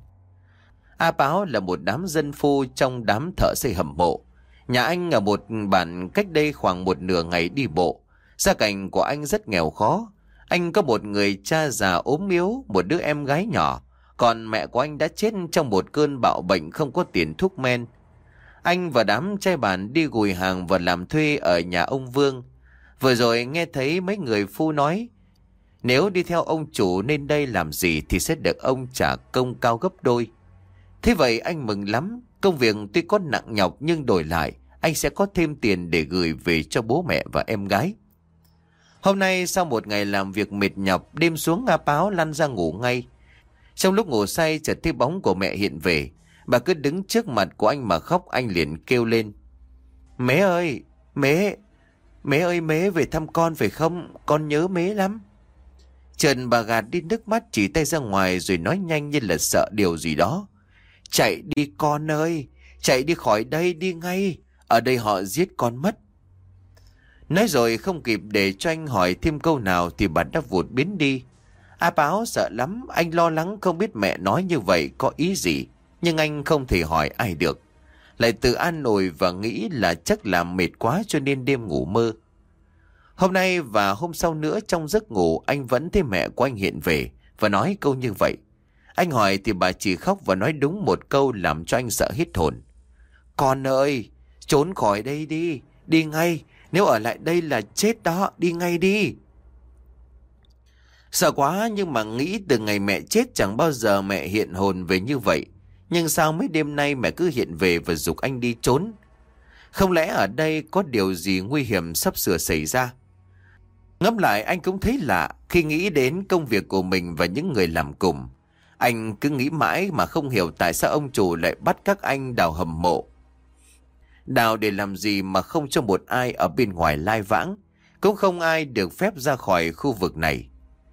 A: A Báo là một đám dân phu trong đám thợ xây hầm mộ. Nhà anh ở một bản cách đây khoảng một nửa ngày đi bộ. Gia cảnh của anh rất nghèo khó. Anh có một người cha già ốm yếu, một đứa em gái nhỏ. Còn mẹ của anh đã chết trong một cơn bạo bệnh không có tiền thuốc men. Anh và đám trai bản đi gùi hàng và làm thuê ở nhà ông Vương. Vừa rồi nghe thấy mấy người phu nói, nếu đi theo ông chủ nên đây làm gì thì sẽ được ông trả công cao gấp đôi. Thế vậy anh mừng lắm. Công việc tuy có nặng nhọc nhưng đổi lại anh sẽ có thêm tiền để gửi về cho bố mẹ và em gái. Hôm nay sau một ngày làm việc mệt nhọc, đêm xuống A Báo lăn ra ngủ ngay. Trong lúc ngủ say chợt thấy bóng của mẹ hiện về. Bà cứ đứng trước mặt của anh mà khóc. Anh liền kêu lên: Mế ơi, Mế, Mế ơi, Mế về thăm con phải không? Con nhớ Mế lắm. Chợt bà gạt đi nước mắt, chỉ tay ra ngoài rồi nói nhanh như là sợ điều gì đó: Chạy đi con ơi, chạy đi khỏi đây, đi ngay. Ở đây họ giết con mất. Nói rồi không kịp để cho anh hỏi thêm câu nào thì bà đã vụt biến đi. A Báo sợ lắm, anh lo lắng không biết mẹ nói như vậy có ý gì. Nhưng anh không thể hỏi ai được. Lại tự an ủi và nghĩ là chắc là mệt quá cho nên đêm ngủ mơ. Hôm nay và hôm sau nữa trong giấc ngủ anh vẫn thấy mẹ của anh hiện về và nói câu như vậy. Anh hỏi thì bà chỉ khóc và nói đúng một câu làm cho anh sợ hết hồn: Con ơi, trốn khỏi đây đi, đi ngay. Nếu ở lại đây là chết đó, đi ngay đi. Sợ quá nhưng mà nghĩ từ ngày mẹ chết chẳng bao giờ mẹ hiện hồn về như vậy. Nhưng sao mấy đêm nay mẹ cứ hiện về và giục anh đi trốn? Không lẽ ở đây có điều gì nguy hiểm sắp sửa xảy ra? Ngẫm lại anh cũng thấy lạ khi nghĩ đến công việc của mình và những người làm cùng. Anh cứ nghĩ mãi mà không hiểu tại sao ông chủ lại bắt các anh đào hầm mộ. Đào để làm gì mà không cho một ai ở bên ngoài lai vãng, cũng không ai được phép ra khỏi khu vực này.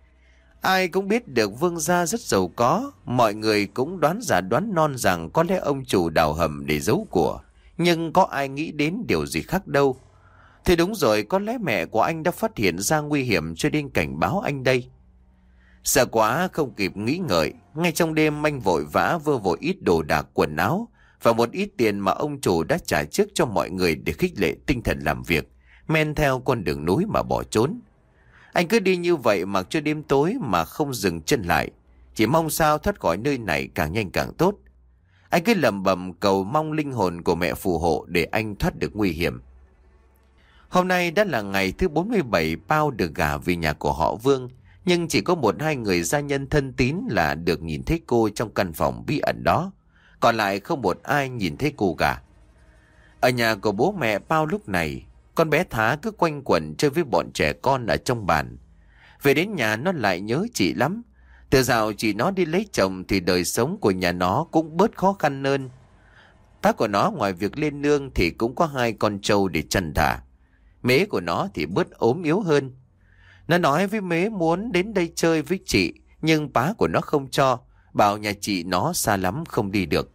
A: Ai cũng biết được Vương gia rất giàu có, mọi người cũng đoán giả đoán non rằng có lẽ ông chủ đào hầm để giấu của, nhưng có ai nghĩ đến điều gì khác đâu. Thì đúng rồi, có lẽ mẹ của anh đã phát hiện ra nguy hiểm cho nên cảnh báo anh đây. Sợ quá không kịp nghĩ ngợi, ngay trong đêm anh vội vã vơ vội ít đồ đạc quần áo và một ít tiền mà ông chủ đã trả trước cho mọi người để khích lệ tinh thần làm việc, men theo con đường núi mà bỏ trốn. Anh cứ đi như vậy mặc cho đêm tối mà không dừng chân lại, chỉ mong sao thoát khỏi nơi này càng nhanh càng tốt. Anh cứ lẩm bẩm cầu mong linh hồn của mẹ phù hộ để anh thoát được nguy hiểm. Hôm nay đã là ngày thứ bốn mươi bảy Pao được gả về nhà của họ Vương, nhưng chỉ có một hai người gia nhân thân tín là được nhìn thấy cô trong căn phòng bí ẩn đó. Còn lại không một ai nhìn thấy cô cả. Ở nhà của bố mẹ Pao lúc này, con bé Thá cứ quanh quẩn chơi với bọn trẻ con ở trong bản. Về đến nhà nó lại nhớ chị lắm. Từ dạo chị nó đi lấy chồng thì đời sống của nhà nó cũng bớt khó khăn hơn. Bác của nó ngoài việc lên nương thì cũng có hai con trâu để chăn thả. Mế của nó thì bớt ốm yếu hơn. Nó nói với Mế muốn đến đây chơi với chị, nhưng bá của nó không cho, bảo nhà chị nó xa lắm không đi được.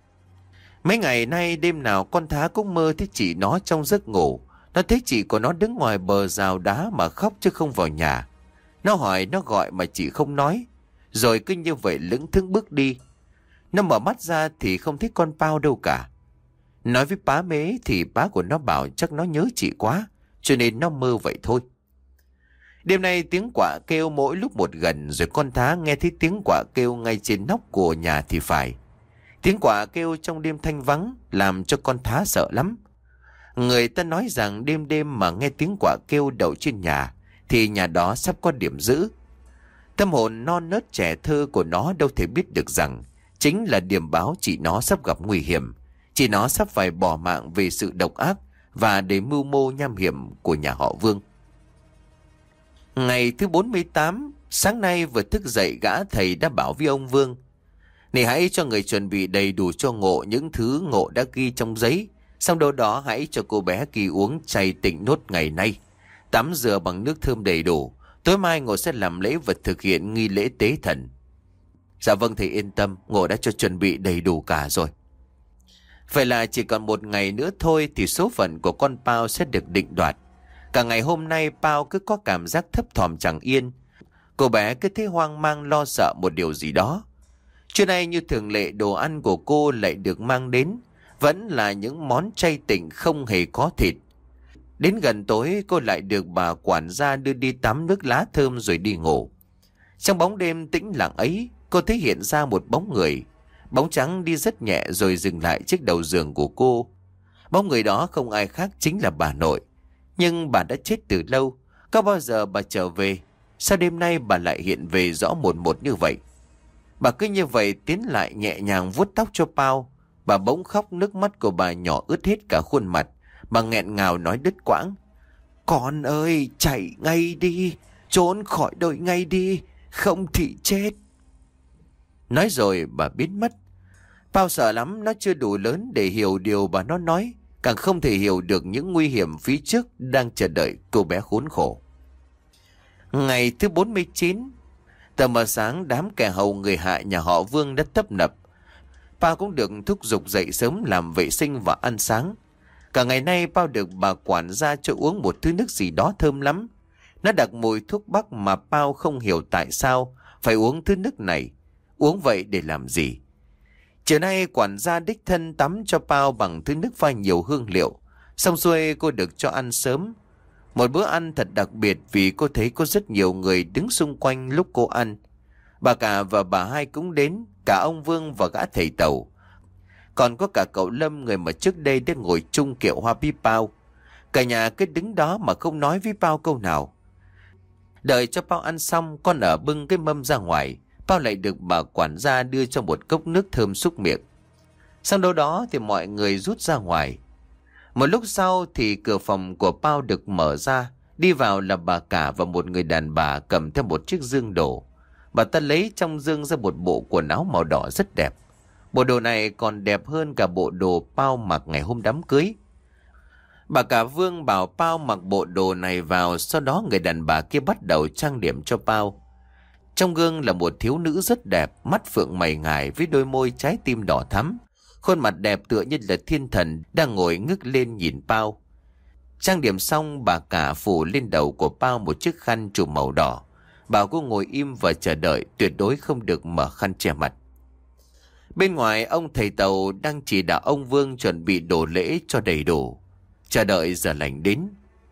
A: Mấy ngày nay đêm nào con Thá cũng mơ thấy chị nó trong giấc ngủ. Nó thấy chị của nó đứng ngoài bờ rào đá mà khóc chứ không vào nhà. Nó hỏi, nó gọi mà chị không nói. Rồi cứ như vậy lững thững bước đi. Nó mở mắt ra thì không thấy con Pao đâu cả. Nói với bá Mế thì bá của nó bảo chắc nó nhớ chị quá, cho nên nó mơ vậy thôi. Đêm nay tiếng quạ kêu mỗi lúc một gần, rồi con Thá nghe thấy tiếng quạ kêu ngay trên nóc của nhà thì phải. Tiếng quạ kêu trong đêm thanh vắng làm cho con Thá sợ lắm. Người ta nói rằng đêm đêm mà nghe tiếng quạ kêu đậu trên nhà thì nhà đó sắp có điểm dữ. Tâm hồn non nớt trẻ thơ của nó đâu thể biết được rằng chính là điểm báo chị nó sắp gặp nguy hiểm. Chị nó sắp phải bỏ mạng vì sự độc ác và để mưu mô nham hiểm của nhà họ Vương. Ngày thứ bốn mươi tám, sáng nay vừa thức dậy gã thầy đã bảo với ông Vương: Này hãy cho người chuẩn bị đầy đủ cho Ngộ những thứ Ngộ đã ghi trong giấy. Xong đâu đó hãy cho cô bé Kỳ uống chay tịnh nốt ngày nay. Tắm rửa bằng nước thơm đầy đủ. Tối mai Ngộ sẽ làm lễ vật thực hiện nghi lễ tế thần. Dạ vâng thầy yên tâm, Ngộ đã cho chuẩn bị đầy đủ cả rồi. Vậy là chỉ còn một ngày nữa thôi thì số phận của con Pao sẽ được định đoạt. Cả ngày hôm nay Pao cứ có cảm giác thấp thỏm chẳng yên. Cô bé cứ thấy hoang mang lo sợ một điều gì đó. Trưa nay như thường lệ đồ ăn của cô lại được mang đến. Vẫn là những món chay tịnh không hề có thịt. Đến gần tối cô lại được bà quản gia đưa đi tắm nước lá thơm rồi đi ngủ. Trong bóng đêm tĩnh lặng ấy, cô thấy hiện ra một bóng người. Bóng trắng đi rất nhẹ rồi dừng lại trước đầu giường của cô. Bóng người đó không ai khác chính là bà nội. Nhưng bà đã chết từ lâu. Có bao giờ bà trở về? Sao đêm nay bà lại hiện về rõ một một như vậy? Bà cứ như vậy tiến lại nhẹ nhàng vuốt tóc cho Pao. Bà bỗng khóc, nước mắt của bà nhỏ ướt hết cả khuôn mặt. Bà nghẹn ngào nói đứt quãng. Con ơi, chạy ngay đi, trốn khỏi đội ngay đi, không thì chết. Nói rồi bà biến mất. Pao sợ lắm, nó chưa đủ lớn để hiểu điều bà nó nói. Càng không thể hiểu được những nguy hiểm phía trước đang chờ đợi cô bé khốn khổ. Ngày thứ bốn mươi chín, tờ mờ sáng đám kẻ hầu người hạ nhà họ Vương đã tấp nập. Pao cũng được thúc giục dậy sớm làm vệ sinh và ăn sáng. Cả ngày nay Pao được bà quản gia cho uống một thứ nước gì đó thơm lắm. Nó đặc mùi thuốc bắc mà Pao không hiểu tại sao phải uống thứ nước này. Uống vậy để làm gì? Chiều nay quản gia đích thân tắm cho Pao bằng thứ nước pha nhiều hương liệu. Xong xuôi cô được cho ăn sớm. Một bữa ăn thật đặc biệt vì cô thấy có rất nhiều người đứng xung quanh lúc cô ăn. Bà cả và bà hai cũng đến, cả ông Vương và gã thầy Tàu. Còn có cả cậu Lâm, người mà trước đây đã ngồi chung kiệu hoa với Pao. Cả nhà cứ đứng đó mà không nói với Pao câu nào. Đợi cho Pao ăn xong, con ở bưng cái mâm ra ngoài. Pao lại được bà quản gia đưa cho một cốc nước thơm xúc miệng. Sau đâu đó thì mọi người rút ra ngoài. Một lúc sau thì cửa phòng của Pao được mở ra. Đi vào là bà cả và một người đàn bà cầm theo một chiếc dương đồ. Bà ta lấy trong dương ra một bộ quần áo màu đỏ rất đẹp. Bộ đồ này còn đẹp hơn cả bộ đồ Pao mặc ngày hôm đám cưới. Bà cả Vương bảo Pao mặc bộ đồ này vào, sau đó người đàn bà kia bắt đầu trang điểm cho Pao. Trong gương là một thiếu nữ rất đẹp, mắt phượng mày ngài với đôi môi trái tim đỏ thắm. Khuôn mặt đẹp tựa như là thiên thần đang ngồi ngước lên nhìn Pao. Trang điểm xong, bà cả phủ lên đầu của Pao một chiếc khăn trùm màu đỏ. Bảo cô ngồi im và chờ đợi, tuyệt đối không được mở khăn che mặt. Bên ngoài, ông thầy Tàu đang chỉ đạo ông Vương chuẩn bị đồ lễ cho đầy đủ. Chờ đợi giờ lành đến.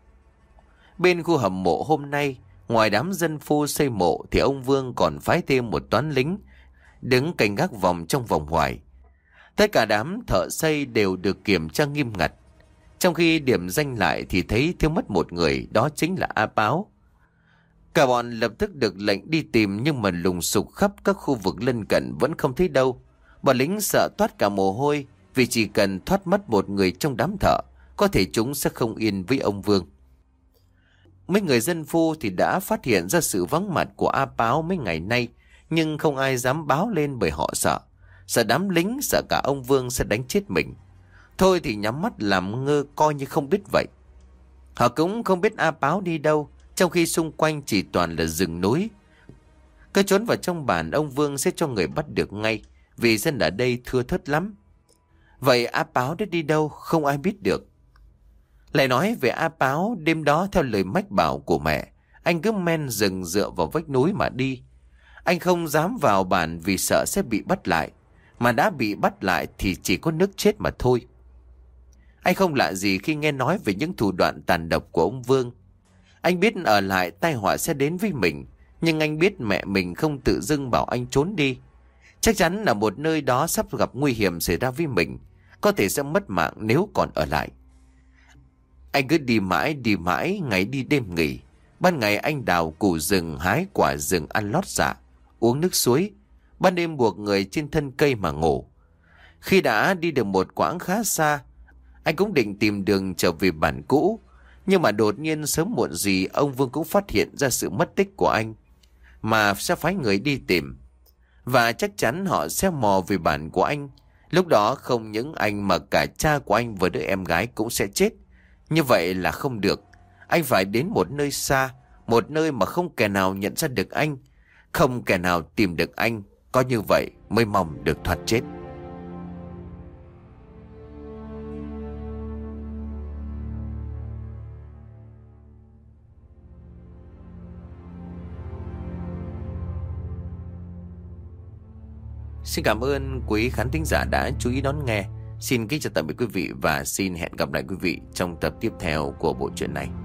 A: Bên khu hầm mộ hôm nay, ngoài đám dân phu xây mộ thì ông Vương còn phái thêm một toán lính đứng canh gác vòng trong vòng ngoài. Tất cả đám thợ xây đều được kiểm tra nghiêm ngặt. Trong khi điểm danh lại thì thấy thiếu mất một người, đó chính là A Páo. Cả bọn lập tức được lệnh đi tìm, nhưng mà lùng sục khắp các khu vực lân cận vẫn không thấy đâu. Bọn lính sợ toát cả mồ hôi, vì chỉ cần thoát mất một người trong đám thợ, có thể chúng sẽ không yên với ông Vương. Mấy người dân phu thì đã phát hiện ra sự vắng mặt của A Páo mấy ngày nay, nhưng không ai dám báo lên bởi họ sợ. Sợ đám lính, sợ cả ông Vương sẽ đánh chết mình. Thôi thì nhắm mắt làm ngơ coi như không biết vậy. Họ cũng không biết A Páo đi đâu, trong khi xung quanh chỉ toàn là rừng núi. Cứ trốn vào trong bản, ông Vương sẽ cho người bắt được ngay, vì dân ở đây thưa thớt lắm. Vậy A Páo đã đi đâu không ai biết được. Lại nói về A Páo, đêm đó theo lời mách bảo của mẹ, anh cứ men rừng dựa vào vách núi mà đi. Anh không dám vào bản vì sợ sẽ bị bắt lại, mà đã bị bắt lại thì chỉ có nước chết mà thôi. Anh không lạ gì khi nghe nói về những thủ đoạn tàn độc của ông Vương. Anh biết ở lại tai họa sẽ đến với mình, nhưng anh biết mẹ mình không tự dưng bảo anh trốn đi. Chắc chắn là một nơi đó sắp gặp nguy hiểm xảy ra với mình, có thể sẽ mất mạng nếu còn ở lại. Anh cứ đi mãi đi mãi, ngày đi đêm nghỉ. Ban ngày anh đào củ rừng, hái quả rừng ăn lót dạ, uống nước suối. Ban đêm buộc người trên thân cây mà ngủ. Khi đã đi được một quãng khá xa, anh cũng định tìm đường trở về bản cũ. Nhưng mà đột nhiên sớm muộn gì ông Vương cũng phát hiện ra sự mất tích của anh, mà sẽ phái người đi tìm. Và chắc chắn họ sẽ mò về bản của anh. Lúc đó không những anh mà cả cha của anh và đứa em gái cũng sẽ chết. Như vậy là không được. Anh phải đến một nơi xa, một nơi mà không kẻ nào nhận ra được anh, không kẻ nào tìm được anh. Có như vậy mới mong được thoát chết. Xin cảm ơn quý khán thính giả đã chú ý đón nghe. Xin kính chào tạm biệt quý vị và xin hẹn gặp lại quý vị trong tập tiếp theo của bộ truyện này.